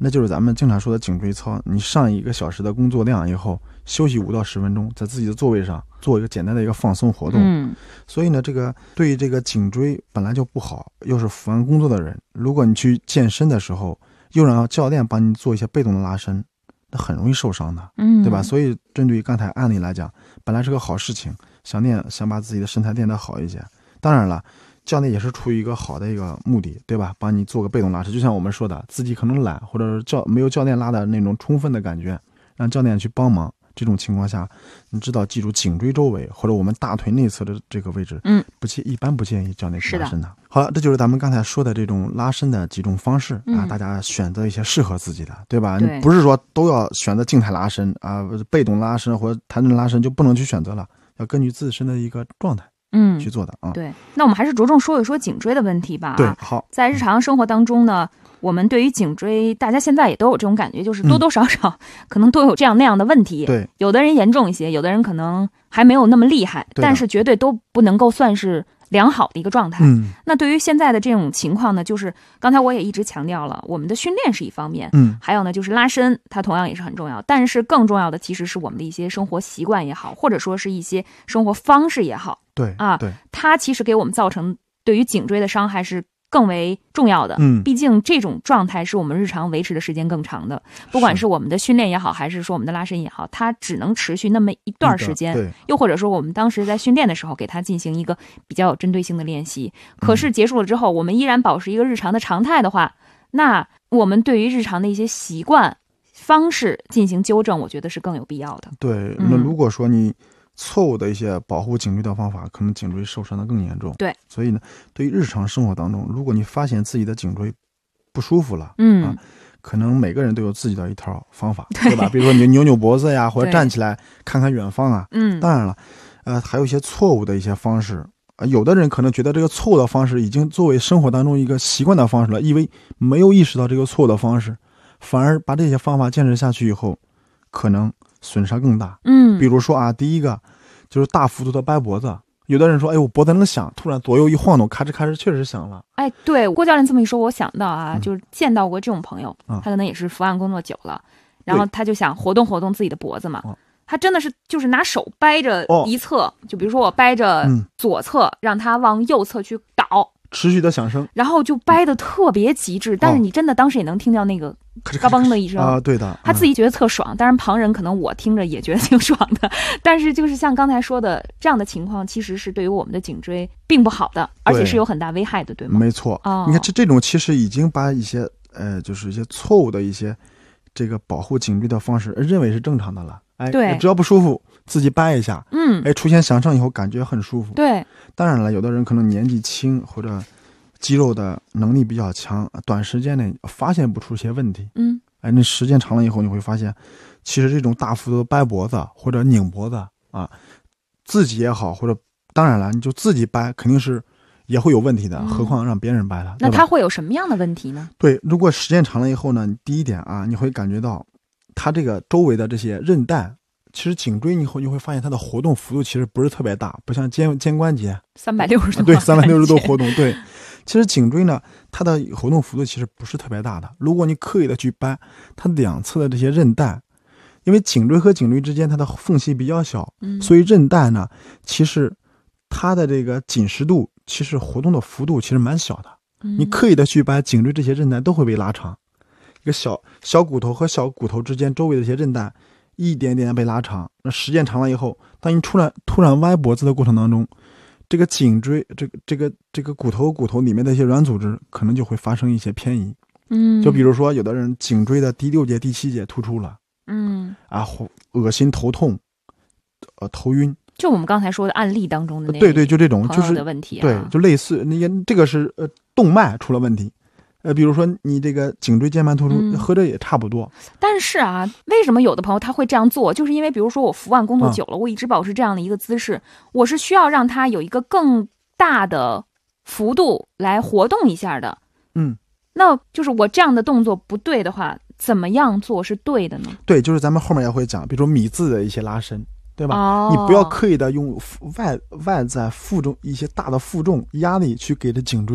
那就是咱们经常说的颈椎操。你上一个小时的工作量以后，休息五到十分钟，在自己的座位上做一个简单的一个放松活动。 嗯， 所以呢，这个对于这个颈椎本来就不好，又是伏案工作的人，如果你去健身的时候，又让教练帮你做一些被动的拉伸，那很容易受伤的， 嗯， 对吧？所以针对于刚才案例来讲，本来是个好事情，想练想把自己的身材练得好一些。当然了，教练也是出于一个好的一个目的，对吧？帮你做个被动拉伸，就像我们说的，自己可能懒，或者是教没有教练拉的那种充分的感觉，让教练去帮忙。这种情况下，你知道记住颈椎周围或者我们大腿内侧的这个位置， 嗯， 不建一般不建议教练去拉伸的。好了，这就是咱们刚才说的这种拉伸的几种方式、嗯、啊，大家选择一些适合自己的，对吧？ 对， 你不是说都要选择静态拉伸啊，被动拉伸或者弹震拉伸就不能去选择了，要根据自身的一个状态。 嗯， 去做的啊。 对，那我们还是着重说一说颈椎的问题吧。 对，好， 在日常生活当中呢，我们对于颈椎，大家现在也都有这种感觉，就是多多少少、嗯、可能都有这样那样的问题。 对， 有的人严重一些，有的人可能还没有那么厉害，但是绝对都不能够算是良好的一个状态。 嗯， 那对于现在的这种情况呢，就是刚才我也一直强调了，我们的训练是一方面， 嗯， 还有呢就是拉伸，它同样也是很重要。但是更重要的其实是我们的一些生活习惯也好，或者说是一些生活方式也好， 对啊， 对， 它其实给我们造成对于颈椎的伤害是更为重要的。 嗯， 毕竟这种状态是我们日常维持的时间更长的，不管是我们的训练也好，还是说我们的拉伸也好，它只能持续那么一段时间。 对， 又或者说我们当时在训练的时候给它进行一个比较有针对性的练习，可是结束了之后、嗯、我们依然保持一个日常的常态的话，那我们对于日常的一些习惯方式进行纠正，我觉得是更有必要的。 对，那如果说你错误的一些保护颈椎的方法，可能颈椎受伤的更严重。 对， 所以呢，对于日常生活当中，如果你发现自己的颈椎不舒服了， 嗯、 啊，可能每个人都有自己的一套方法， 对, 对吧？比如说你扭扭脖子呀，或者站起来看看远方啊。 嗯， 当然了，呃，还有一些错误的一些方式。呃、有的人可能觉得这个错误的方式已经作为生活当中一个习惯的方式了，以为没有意识到这个错误的方式，反而把这些方法坚持下去以后，可能损伤更大。 嗯， 比如说啊，第一个就是大幅度的掰脖子。有的人说，哎，我脖子能响，突然左右一晃动，咔哧咔哧，确实响了。 哎，对，郭教练这么一说，我想到啊， 嗯、 就是见到过这种朋友， 嗯、 他可能也是伏案工作久了，然后他就想活动活动自己的脖子嘛。他真的是就是拿手掰着一侧，哦、就比如说我掰着左侧，嗯、让他往右侧去倒， 持续的响声， 然后就掰得特别极致，嗯、但是你真的当时也能听到那个嘎嘣的一声啊，对的，嗯、 他自己觉得特爽，当然旁人可能我听着也觉得挺爽的，但是就是像刚才说的这样的情况，其实是对于我们的颈椎并不好的，而且是有很大危害的，对吗？ 没错， 哦、 你看这这种其实已经把一些呃，就是一些错误的一些这个保护颈椎的方式认为是正常的了。哎， 对， 只要不舒服，自己掰一下， 嗯， 哎，出现响声以后感觉很舒服。 对， 当然了，有的人可能年纪轻或者肌肉的能力比较强，短时间内发现不出些问题。 嗯， 哎，那时间长了以后，你会发现，其实这种大幅度的掰脖子或者拧脖子啊，自己也好，或者当然了，你就自己掰肯定是也会有问题的， 嗯、 何况让别人掰了。 那他会有什么样的问题呢？ 对，如果时间长了以后呢，第一点啊，你会感觉到它这个周围的这些韧带，其实颈椎以后你会发现它的活动幅度其实不是特别大，不像肩肩关节三百六十度， 对，三百六十度活动。对，其实颈椎呢，它的活动幅度其实不是特别大的。如果你刻意的去掰它两侧的这些韧带，因为颈椎和颈椎之间它的缝隙比较小， 嗯、 所以韧带呢，其实它的这个紧实度，其实活动的幅度其实蛮小的。 嗯、 你刻意的去掰颈椎这些韧带都会被拉长。一个小小骨头和小骨头之间周围的一些韧带一点点被拉长，那时间长了以后，当你突然突然歪脖子的过程当中，这个颈椎这个这个这个骨头骨头里面的一些软组织可能就会发生一些偏移。 嗯， 就比如说有的人颈椎的第六节第七节突出了， 嗯啊，恶心头痛，呃头晕， 就我们刚才说的案例当中的那对对，就这种就是的问题、啊， 对，就类似那些这个是呃动脉出了问题。呃，比如说你这个颈椎间盘突出， 嗯、 和这也差不多。 但是啊，为什么有的朋友他会这样做？就是因为比如说我伏案工作久了， 啊、 我一直保持这样的一个姿势，我是需要让它有一个更大的幅度来活动一下的。 嗯， 那就是我这样的动作不对的话，怎么样做是对的呢？ 对，就是咱们后面也会讲，比如说米字的一些拉伸，对吧？ 哦、 你不要刻意的用外外在负重一些大的负重压力去给这颈椎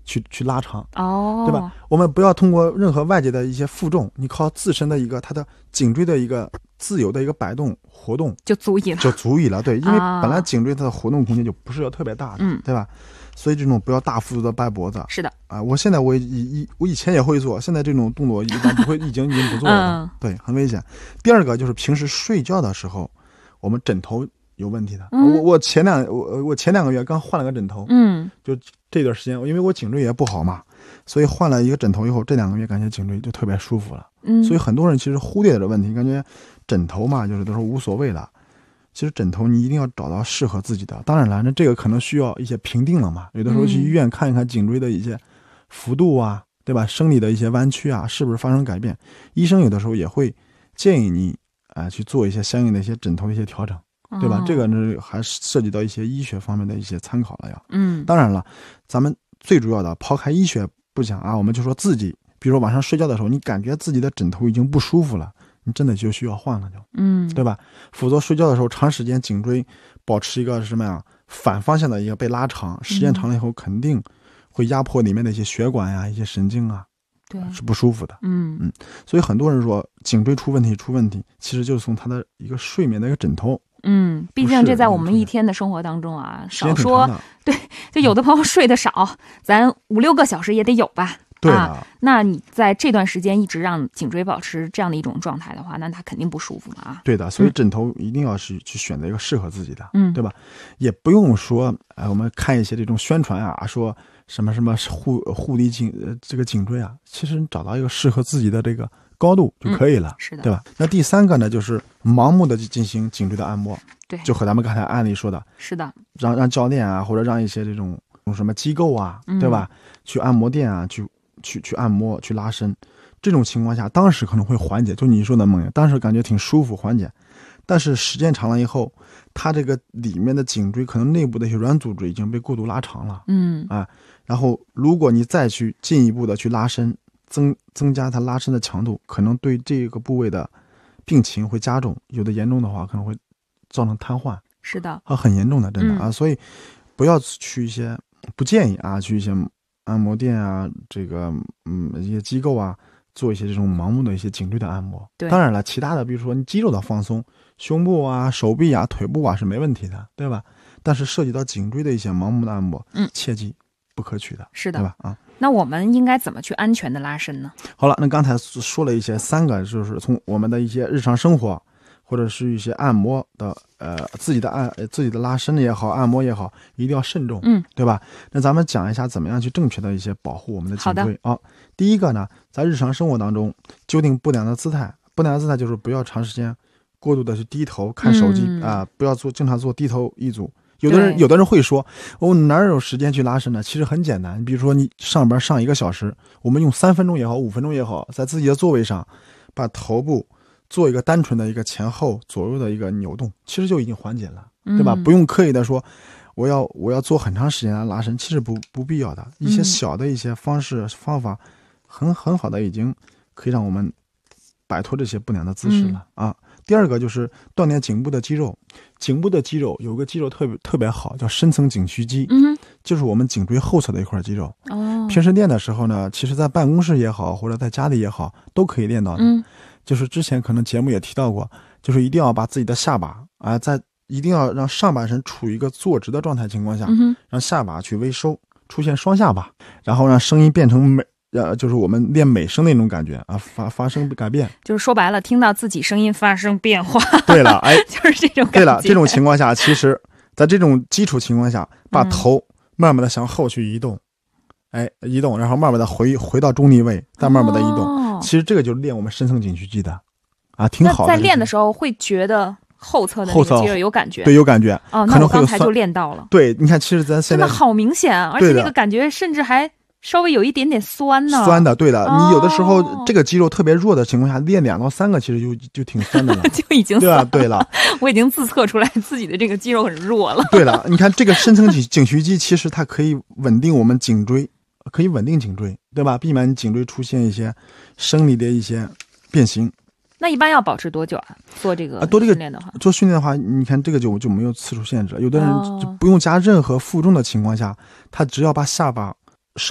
去去拉长， 哦， 对吧？我们不要通过任何外界的一些负重，你靠自身的一个它的颈椎的一个自由的一个摆动活动就足以了， 就足以了。对，因为本来颈椎它的活动空间就不是要特别大的， 嗯， 对吧？所以这种不要大幅度的掰脖子。 是的， 啊，我现在我以我以前也会做，现在这种动作一般不会，已经已经不做了， 嗯、 对，很危险。第二个就是平时睡觉的时候，我们枕头有问题的。 嗯、 我我前两我我前两个月刚换了个枕头， 嗯， 就这段时间，因为我颈椎也不好嘛，所以换了一个枕头以后，这两个月感觉颈椎就特别舒服了。 嗯， 所以很多人其实忽略了问题，感觉枕头嘛，就是都是无所谓了。其实枕头你一定要找到适合自己的，当然了，那这个可能需要一些评定了嘛。有的时候去医院看一看颈椎的一些幅度啊，对吧？生理的一些弯曲啊，是不是发生改变？医生有的时候也会建议你啊、呃、去做一些相应的一些枕头的一些调整，对吧？ 哦、 这个呢还涉及到一些医学方面的一些参考了要。 嗯， 当然了，咱们最主要的抛开医学不讲啊，我们就说自己，比如说晚上睡觉的时候，你感觉自己的枕头已经不舒服了。你真的就需要换了就， 嗯， 对吧？否则睡觉的时候长时间颈椎保持一个什么呀反方向的一个被拉长，时间长了以后肯定会压迫里面的一些血管呀、一些神经啊， 对， 是不舒服的。 嗯嗯，所以很多人说颈椎出问题出问题，其实就是从他的一个睡眠的一个枕头。 嗯，毕竟这在我们一天的生活当中啊，少说对，就有的朋友睡得少，咱五六个小时也得有吧。 对啊，那你在这段时间一直让颈椎保持这样的一种状态的话，那它肯定不舒服嘛啊。 对的，所以枕头一定要是去选择一个适合自己的， 嗯， 对吧？也不用说，哎，我们看一些这种宣传啊，说什么什么护护理颈呃这个颈椎啊，其实你找到一个适合自己的这个高度就可以了， 嗯、是的， 对吧？那第三个呢，就是盲目的进行颈椎的按摩， 对， 就和咱们刚才案例说的， 是的， 让让教练啊，或者让一些这种什么机构啊，嗯、对吧？去按摩店啊，去。去去按摩去拉伸，这种情况下当时可能会缓解，就你说的梦，当时感觉挺舒服缓解，但是时间长了以后，它这个里面的颈椎可能内部的一些软组织已经被过度拉长了， 嗯啊，然后如果你再去进一步的去拉伸，增增加它拉伸的强度，可能对这个部位的病情会加重，有的严重的话可能会造成瘫痪， 是的， 啊，很严重的，真的、嗯、啊，所以不要去一些不建议啊，去一些。按摩店啊，这个嗯一些机构啊，做一些这种盲目的一些颈椎的按摩。 对， 当然了，其他的比如说你肌肉的放松，胸部啊、手臂啊、腿部啊是没问题的，对吧？但是涉及到颈椎的一些盲目的按摩， 嗯， 切记不可取的， 是的， 对吧？啊， 那我们应该怎么去安全的拉伸呢？ 好了，那刚才说了一些三个，就是从我们的一些日常生活。或者是一些按摩的，呃，自己的按自己的拉伸也好，按摩也好，一定要慎重， 嗯， 对吧？那咱们讲一下怎么样去正确的一些保护我们的颈椎啊、哦。第一个呢，在日常生活当中，纠定不良的姿态，不良的姿态就是不要长时间过度的去低头看手机啊、 嗯呃，不要做经常做低头一族。有的人有的人会说，我、哦、哪有时间去拉伸呢？其实很简单，比如说你上班上一个小时，我们用三分钟也好，五分钟也好，在自己的座位上把头部。做一个单纯的一个前后左右的一个扭动，其实就已经缓解了，对吧？ 嗯、 不用刻意的说，我要我要做很长时间的拉伸，其实不不必要的。一些小的一些方式、嗯、方法，很很好的已经可以让我们摆脱这些不良的姿势了、嗯、啊。第二个就是锻炼颈部的肌肉，颈部的肌肉有个肌肉特别特别好，叫深层颈屈肌， 嗯， 就是我们颈椎后侧的一块肌肉。 哦， 平时练的时候呢，其实在办公室也好，或者在家里也好，都可以练到的。 嗯。 就是之前可能节目也提到过，就是一定要把自己的下巴啊，在一定要让上半身处于一个坐直的状态情况下， 嗯、 让下巴去微收，出现双下巴，然后让声音变成美，呃，就是我们练美声那种感觉啊，发发生改变。 就是说白了，听到自己声音发生变化。 对了，哎， 就是这种感觉。 对了，这种情况下，其实在这种基础情况下，把头慢慢的向后去移动，嗯、哎，移动，然后慢慢的回回到中立位，再慢慢的移动。哦，其实这个就是练我们深层颈屈肌的，啊，挺好的。 在练的时候会觉得后侧的那个肌肉有感觉， 对，有感觉。 哦，那我刚才就练到了。 对，你看，其实咱现在真的好明显，而且那个感觉甚至还稍微有一点点酸呢。 酸的，对的。 哦、 你有的时候这个肌肉特别弱的情况下，练两到三个，其实就就挺酸的了， 就已经对啊，对了， 我已经自测出来自己的这个肌肉很弱了。 对了，你看这个深层颈颈屈肌，其实它可以稳定我们颈椎。可以稳定颈椎，对吧？避免颈椎出现一些生理的一些变形。 那一般要保持多久啊？做这个做这个训练的话， 做训练的话，你看这个就就没有次数限制。有的人就不用加任何负重的情况下，他只要把下巴收，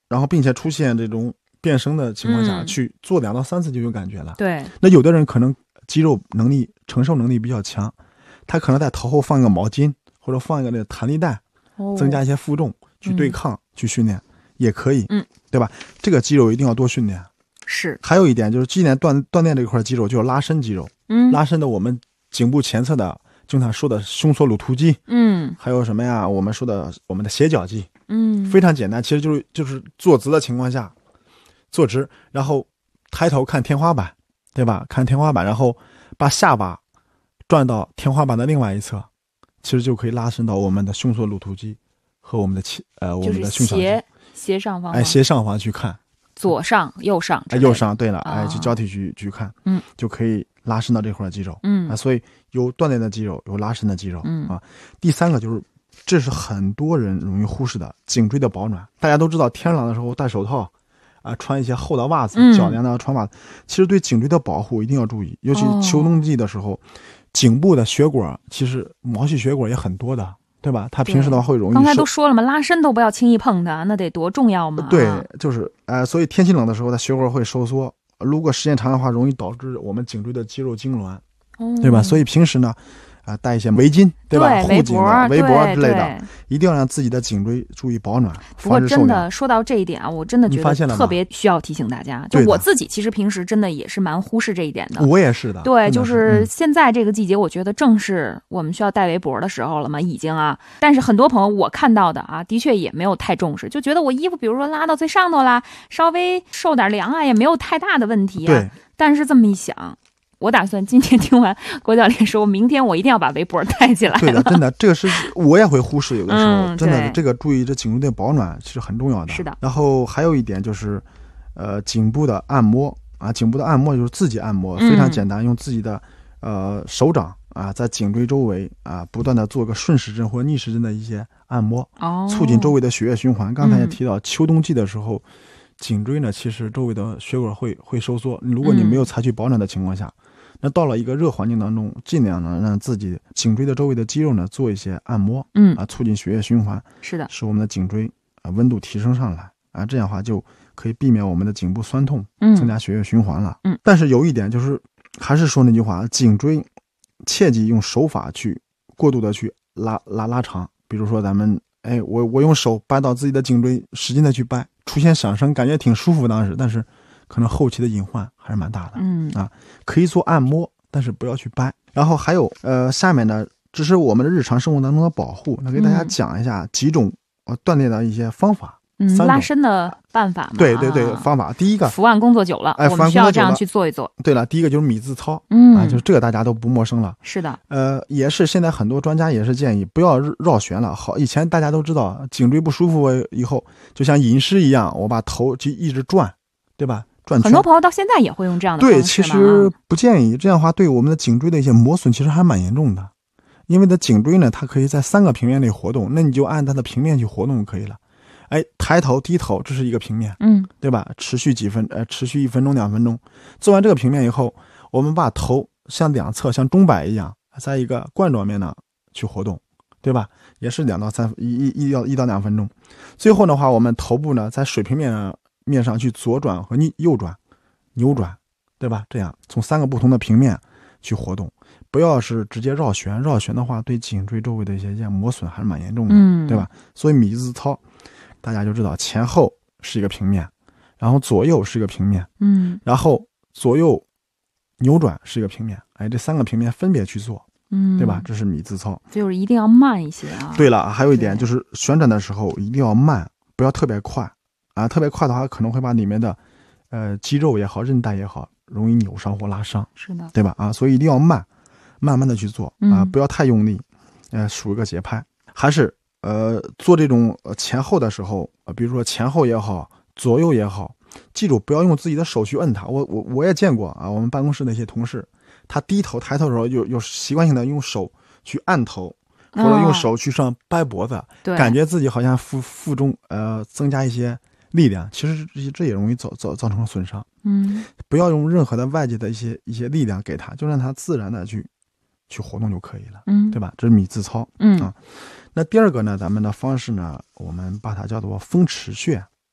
然后并且出现这种变声的情况下， 嗯、 去做两到三次就有感觉了。 对， 那有的人可能肌肉能力承受能力比较强，他可能在头后放一个毛巾，或者放一个那个弹力带， 哦、 增加一些负重去对抗、嗯、去训练也可以， 嗯， 对吧？这个肌肉一定要多训练。 是。 还有一点就是，既然锻锻炼这块肌肉，就要拉伸肌肉， 嗯， 拉伸的我们颈部前侧的。经常说的胸锁乳突肌， 嗯， 还有什么呀？我们说的我们的斜角肌， 嗯， 非常简单，其实就是就是坐直的情况下，坐直，然后抬头看天花板，对吧？看天花板，然后把下巴转到天花板的另外一侧，其实就可以拉伸到我们的胸锁乳突肌和我们的前呃我们的胸小肌， 斜斜上方， 哎，斜上方去看， 左上右上， 哎，右上，对了， 啊、 哎，去交替去去看， 嗯， 就可以拉伸到这块肌肉， 嗯啊，所以有锻炼的肌肉，有拉伸的肌肉， 嗯啊。第三个就是，这是很多人容易忽视的颈椎的保暖。大家都知道，天冷的时候戴手套，啊，穿一些厚的袜子，脚凉的穿袜子。其实对颈椎的保护一定要注意，尤其秋冬季的时候，哦、颈部的血管其实毛细血管也很多的。对吧？他平时的话会容易。 刚才都说了嘛，拉伸都不要轻易碰它，那得多重要嘛。 对，就是呃，所以天气冷的时候，它血管会收缩，如果时间长的话，容易导致我们颈椎的肌肉痉挛， 哦、 对吧？所以平时呢，啊、呃，戴一些围巾，对吧？护颈的、围脖之类的，一定要让自己的颈椎注意保暖。 不过真的说到这一点啊，我真的觉得特别需要提醒大家。就我自己其实平时真的也是蛮忽视这一点的。 我也是的。 对，就是现在这个季节，我觉得正是我们需要戴围脖的时候了嘛，已经啊。但是很多朋友我看到的啊，的确也没有太重视，就觉得我衣服比如说拉到最上头啦，稍微受点凉啊，也没有太大的问题啊。 对。 但是这么一想。我打算今天听完郭教练说，明天我一定要把围脖戴起来。 对的，真的，这个是我也会忽视，有的时候、 嗯、 真的这个注意这颈椎的保暖是很重要的。 是的。 然后还有一点就是，呃，颈部的按摩啊，颈部的按摩就是自己按摩， 嗯、 非常简单，用自己的呃手掌啊，在颈椎周围啊，不断的做个顺时针或逆时针的一些按摩， 哦， 促进周围的血液循环。刚才也提到，嗯、秋冬季的时候，颈椎呢其实周围的血管会会收缩，如果你没有采取保暖的情况下。嗯那到了一个热环境当中，尽量呢让自己颈椎的周围的肌肉呢做一些按摩， 嗯啊，促进血液循环， 是的， 使我们的颈椎啊温度提升上来啊，这样的话就可以避免我们的颈部酸痛， 嗯， 增加血液循环了。 嗯， 但是有一点就是，还是说那句话，颈椎切忌用手法去过度的去拉拉拉长，比如说咱们哎，我我用手掰到自己的颈椎，使劲的去掰，出现响声，感觉挺舒服当时，但是。可能后期的隐患还是蛮大的， 嗯啊，可以做按摩，但是不要去掰。然后还有呃，下面呢，这是我们的日常生活当中的保护，那给大家讲一下几种呃锻炼的一些方法， 嗯，拉伸的办法嘛。 对对对， 啊、 方法第一个， 伏案工作久了， 哎， 我们需要这样去做一做。 对了，第一个就是米字操， 嗯啊，就是这个大家都不陌生了。 是的， 呃，也是现在很多专家也是建议不要绕旋了。好，以前大家都知道颈椎不舒服以后，就像吟诗一样，我把头就一直转，对吧？ 很多朋友到现在也会用这样的方式。 对，其实不建议这样的话，对我们的颈椎的一些磨损其实还蛮严重的。因为的颈椎呢，它可以在三个平面内活动，那你就按它的平面去活动就可以了。哎，抬头低头，这是一个平面， 嗯， 对吧？持续几分，呃，持续一分钟、两分钟。做完这个平面以后，我们把头向两侧像钟摆一样，在一个冠状面呢去活动，对吧？也是两到三一一一到一到两分钟。最后的话，我们头部呢在水平面上。面上去左转和逆右转、扭转，对吧？这样从三个不同的平面去活动，不要是直接绕旋。绕旋的话，对颈椎周围的一些一些磨损还是蛮严重的， 嗯， 对吧？所以米字操，大家就知道前后是一个平面，然后左右是一个平面， 嗯， 然后左右扭转是一个平面，哎，这三个平面分别去做， 嗯， 对吧？这是米字操， 就是一定要慢一些啊。 对了，还有一点就是旋转的时候一定要慢，不要特别快。啊，特别快的话，可能会把里面的，呃，肌肉也好，韧带也好，容易扭伤或拉伤。 是的， 对吧？啊，所以一定要慢，慢慢的去做啊， 嗯、 不要太用力，呃，数一个节拍。还是呃，做这种前后的时候，呃，比如说前后也好，左右也好，记住不要用自己的手去摁它。我我我也见过啊，我们办公室的一些同事，他低头抬头的时候，有有习惯性的用手去按头。或者用手去上掰脖子， 哦、对， 感觉自己好像负负重，呃，增加一些。力量其实这这也容易造造造成损伤， 嗯， 不要用任何的外界的一些一些力量给它，就让它自然的去去活动就可以了， 嗯， 对吧？这是米字操， 嗯啊。那第二个呢，咱们的方式呢，我们把它叫做风池穴，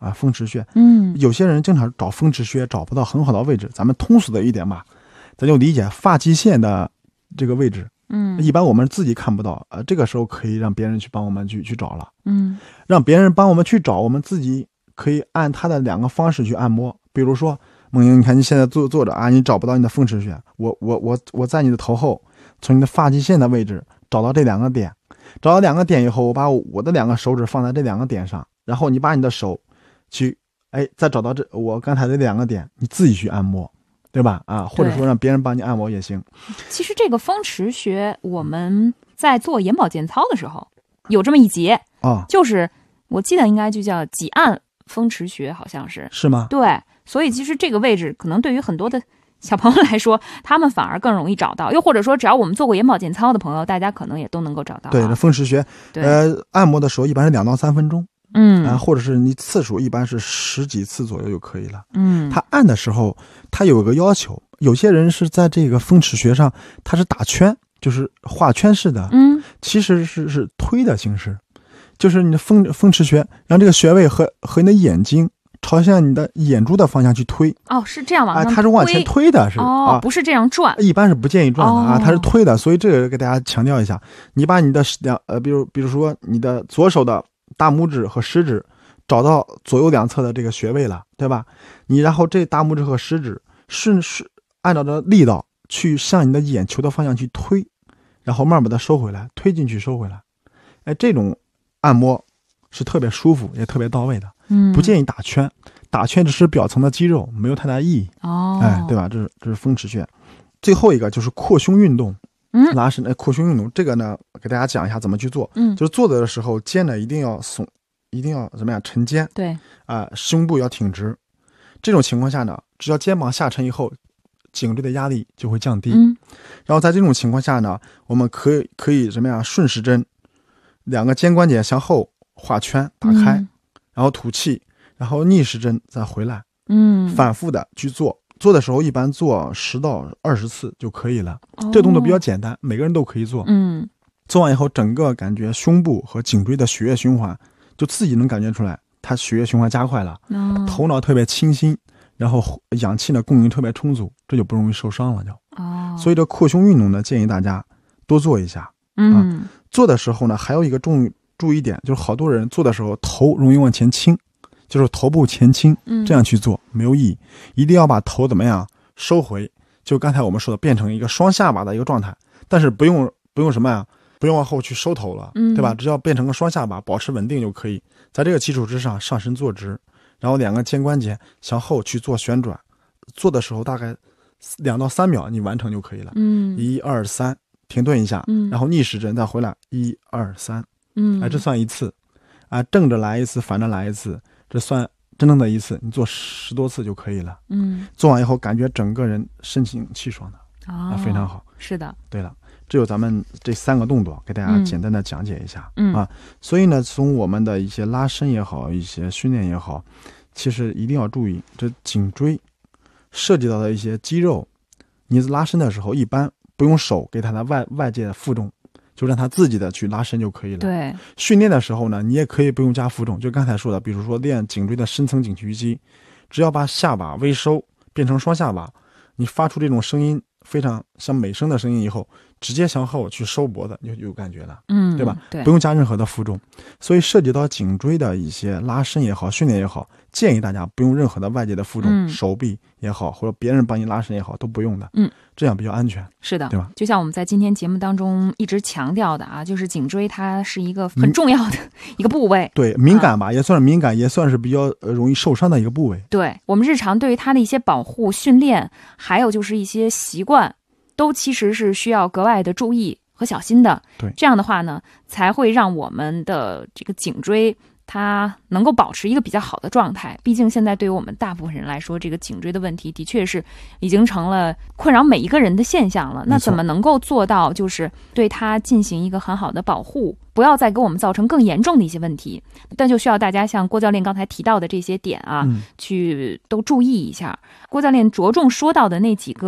啊，风池穴。 嗯， 有些人经常找风池穴找不到很好的位置，咱们通俗的一点吧，咱就理解发际线的这个位置。 嗯， 一般我们自己看不到，呃，这个时候可以让别人去帮我们去去找了。 嗯，让别人帮我们去找，我们自己可以按他的两个方式去按摩。比如说，梦莹，你看你现在坐坐着啊，你找不到你的风池穴，我我我我在你的头后，从你的发际线的位置找到这两个点，找到两个点以后，我把我的两个手指放在这两个点上，然后你把你的手去，哎，再找到这我刚才的两个点，你自己去按摩。对吧？啊，或者说让别人帮你按摩也行。 其实这个风池穴，我们在做眼保健操的时候有这么一节啊， 就是我记得应该就叫挤按风池穴，好像是是吗？ 对，所以其实这个位置可能对于很多的小朋友来说，他们反而更容易找到。又或者说，只要我们做过眼保健操的朋友，大家可能也都能够找到、啊。 对，这风池穴，呃，按摩的时候一般是两到三分钟。 嗯啊，或者是你次数一般是十几次左右就可以了。 嗯， 他按的时候，他有个要求，有些人是在这个风池穴上，他是打圈，就是画圈式的。 嗯， 其实是是推的形式，就是你的风风池穴，让这个穴位和和你的眼睛朝向你的眼珠的方向去推。 哦，是这样往上推。 啊，它是往前推的，是哦、 啊， 不是这样转。 一般是不建议转的、哦、啊，它是推的，所以这个给大家强调一下，你把你的两呃，比如比如说你的左手的大拇指和食指找到左右两侧的这个穴位了，对吧？你然后这大拇指和食指顺势按照着力道去向你的眼球的方向去推，然后慢慢把它收回来，推进去收回来。哎，这种按摩是特别舒服也特别到位的。 嗯， 不建议打圈，打圈只是表层的肌肉，没有太大意义。 哦， 哎，对吧？这是这是风池穴。最后一个就是扩胸运动。 嗯， 拉伸哎，扩胸运动这个呢，给大家讲一下怎么去做。 嗯， 就是做的时候肩呢一定要耸，一定要怎么样沉肩。 对， 啊、呃，胸部要挺直。这种情况下呢，只要肩膀下沉以后，颈椎的压力就会降低。 嗯， 然后在这种情况下呢，我们可以可以怎么样顺时针，两个肩关节向后画圈打开， 嗯、 然后吐气，然后逆时针再回来。 嗯， 反复的去做。做的时候一般做十到二十次就可以了。哦、这动作比较简单，每个人都可以做。 嗯， 做完以后，整个感觉胸部和颈椎的血液循环，就自己能感觉出来，它血液循环加快了， 哦、 头脑特别清新，然后氧气呢供应特别充足，这就不容易受伤了就。 哦， 所以这扩胸运动呢，建议大家多做一下。 嗯、 啊，做的时候呢，还有一个重注意点，就是好多人做的时候头容易往前倾。就是头部前倾，这样去做、嗯、没有意义，一定要把头怎么样收回，就刚才我们说的变成一个双下巴的一个状态，但是不用不用什么呀，不用往后去收头了， 嗯、 对吧？只要变成个双下巴，保持稳定就可以。在这个基础之上，上身坐直，然后两个肩关节向后去做旋转，做的时候大概两到三秒你完成就可以了。 嗯， 一二三，停顿一下， 嗯， 然后逆时针再回来，一二三， 嗯， 哎，这算一次，啊，正着来一次，反着来一次。这算真正的一次，你做十多次就可以了。 嗯， 做完以后感觉整个人神清气爽的， 啊、 哦，非常好。 是的。 对了，只有咱们这三个动作给大家简单的讲解一下。 嗯啊，所以呢，从我们的一些拉伸也好，一些训练也好，其实一定要注意，这颈椎涉及到的一些肌肉，你拉伸的时候一般不用手给它的外外界的负重。就让他自己的去拉伸就可以了。 对， 训练的时候呢，你也可以不用加负重，就刚才说的，比如说练颈椎的深层颈屈肌，只要把下巴微收变成双下巴，你发出这种声音非常像美声的声音以后，直接向后去收脖子，你就有感觉了， 嗯， 对吧？ 对， 不用加任何的负重。所以涉及到颈椎的一些拉伸也好，训练也好，建议大家不用任何的外界的负重， 嗯、 手臂也好，或者别人帮你拉伸也好，都不用的。 嗯。 这样比较安全， 是的， 对吧？ 就像我们在今天节目当中一直强调的啊，就是颈椎它是一个很重要的一个部位， 对，敏感吧，啊、也算是敏感，也算是比较容易受伤的一个部位。 对，我们日常对于它的一些保护、训练，还有就是一些习惯，都其实是需要格外的注意和小心的。 对， 这样的话呢，才会让我们的这个颈椎它能够保持一个比较好的状态。毕竟现在对于我们大部分人来说，这个颈椎的问题的确是已经成了困扰每一个人的现象了。那怎么能够做到就是对它进行一个很好的保护，不要再给我们造成更严重的一些问题？但就需要大家像郭教练刚才提到的这些点啊， 嗯、 去都注意一下。郭教练着重说到的那几个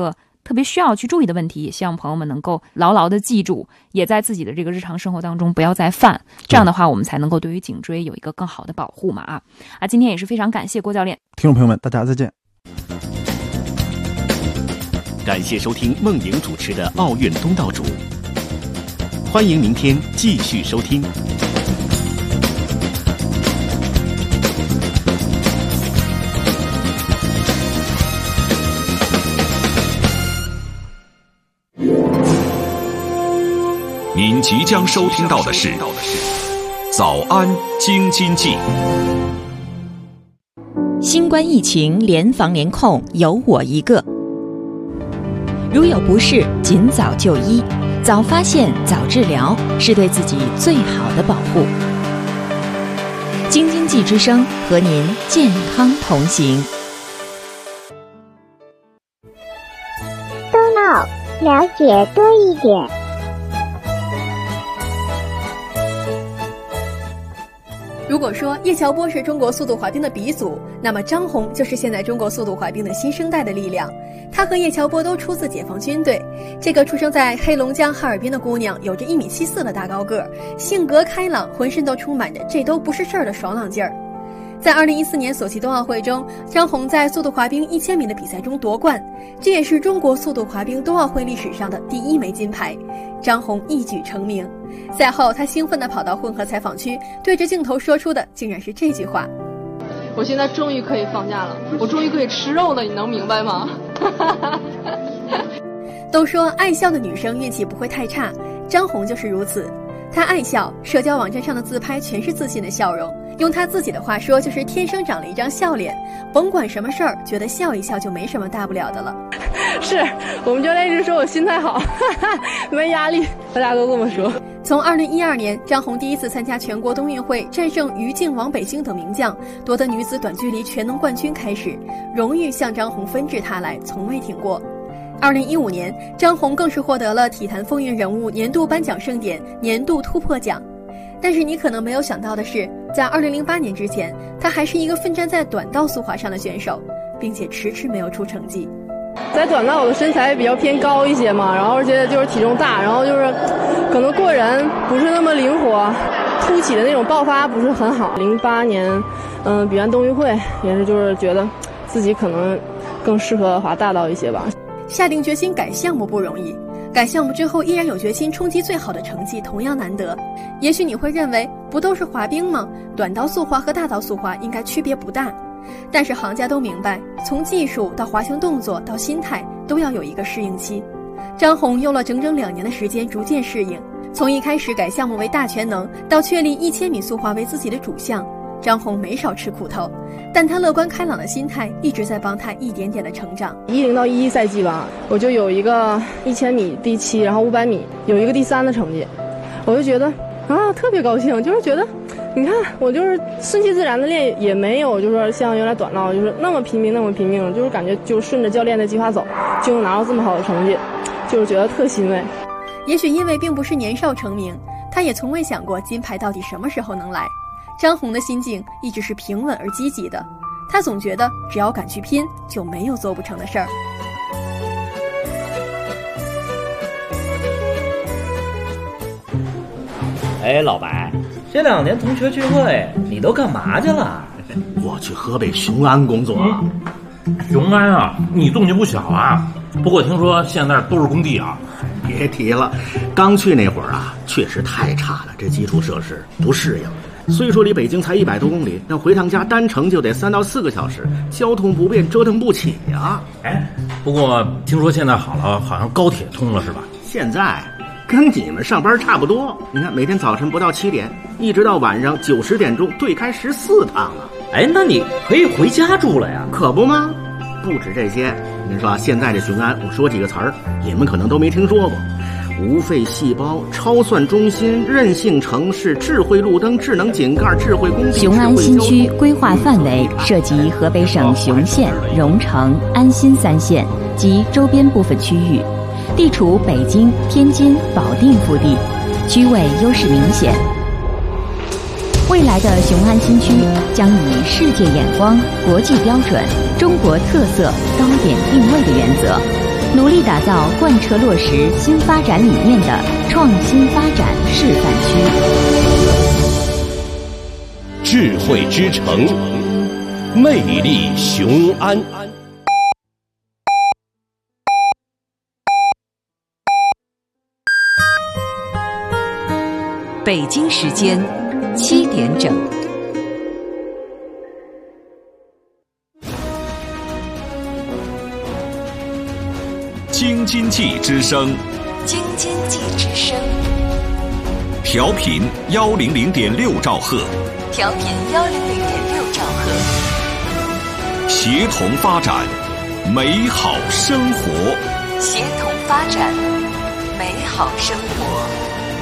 特别需要去注意的问题，也希望朋友们能够牢牢的记住，也在自己的这个日常生活当中不要再犯。这样的话，我们才能够对于颈椎有一个更好的保护嘛啊！啊，今天也是非常感谢郭教练。 听众朋友们，大家再见。 感谢收听梦莹主持的奥运东道主，欢迎明天继续收听。 您即将收听到的是《早安京津冀》。 新冠疫情联防联控，有我一个。如有不适，尽早就医，早发现早治疗，是对自己最好的保护。京津冀之声和您健康同行。 冬奥了解多一点。 如果说叶乔波是中国速度滑冰的鼻祖，那么张红就是现在中国速度滑冰的新生代的力量。她和叶乔波都出自解放军队。这个出生在黑龙江哈尔滨的姑娘，有着一米七四的大高个儿，性格开朗，浑身都充满着这都不是事儿的爽朗劲儿。在二零一四年索契冬奥会中，张红在速度滑冰一千米的比赛中夺冠，这也是中国速度滑冰冬奥会历史上的第一枚金牌。张红一举成名。赛后，她兴奋地跑到混合采访区，对着镜头说出的竟然是这句话： 我现在终于可以放假了，我终于可以吃肉了，你能明白吗？ 都说爱笑的女生运气不会太差，张红就是如此。她爱笑，社交网站上的自拍全是自信的笑容，用她自己的话说，就是天生长了一张笑脸，甭管什么事儿，觉得笑一笑就没什么大不了的了。 是我们教练一直说我心态好，没压力，大家都这么说。 从二零一二年张红第一次参加全国冬运会，战胜于静、王北京等名将，夺得女子短距离全能冠军开始，荣誉向张红纷至沓来，从未停过。二零一五年，张红更是获得了体坛风云人物年度颁奖盛典年度突破奖。但是你可能没有想到的是，在二零零八年之前，她还是一个奋战在短道速滑上的选手，并且迟迟没有出成绩。 在短道我的身材比较偏高一些嘛，然后而且就是体重大，然后就是可能过人不是那么灵活，突起的那种爆发不是很好。零八年，嗯、呃，比完冬运会也是就是觉得自己可能更适合滑大道一些吧。 下定决心改项目不容易，改项目之后依然有决心冲击最好的成绩同样难得。也许你会认为，不都是滑冰吗？短道速滑和大道速滑应该区别不大。但是行家都明白，从技术到滑行动作到心态都要有一个适应期。张红用了整整两年的时间逐渐适应，从一开始改项目为大全能，到确立一千米速滑为自己的主项，张红没少吃苦头，但她乐观开朗的心态一直在帮她一点点的成长。 一零到一一赛季吧，我就有一个一千米第七，然后五百米有一个第三的成绩，我就觉得啊特别高兴，就是觉得你看我就是顺其自然的练，也没有就是说像原来短道就是那么拼命那么拼命，就是感觉就顺着教练的计划走，就能拿到这么好的成绩，就是觉得特欣慰。 也许因为并不是年少成名，他也从未想过金牌到底什么时候能来。张红的心境一直是平稳而积极的，他总觉得只要敢去拼，就没有做不成的事儿。 哎，老白，这两年同学聚会你都干嘛去了？ 我去河北雄安工作。 嗯、雄安啊，你动静不小啊。不过听说现在都是工地啊。 别提了，刚去那会儿啊，确实太差了，这基础设施不适应。虽说离北京才一百多公里，但回趟家单程就得三到四个小时，交通不便，折腾不起呀。 哎，不过听说现在好了，好像高铁通了是吧？ 现在跟你们上班差不多，你看每天早晨不到七点，一直到晚上九十点钟，对开十四趟啊。 哎，那你可以回家住了呀？ 可不吗？不止这些，你说现在这雄安，我说几个词儿，你们可能都没听说过。无废细胞、超算中心、韧性城市、智慧路灯、智能井盖、智慧工地。 雄安新区规划范围涉及河北省雄县、荣成、安新三县及周边部分区域，地处北京、天津、保定腹地，区位优势明显。未来的雄安新区将以世界眼光、国际标准、中国特色高点定位的原则， 努力打造贯彻落实新发展理念的创新发展示范区。 智慧之城，魅力雄安。 北京时间七点整。 京津冀之声， 京津冀之声， 调频幺零零点六兆赫， 调频幺零零点六兆赫， 协同发展，美好生活， 协同发展，美好生活。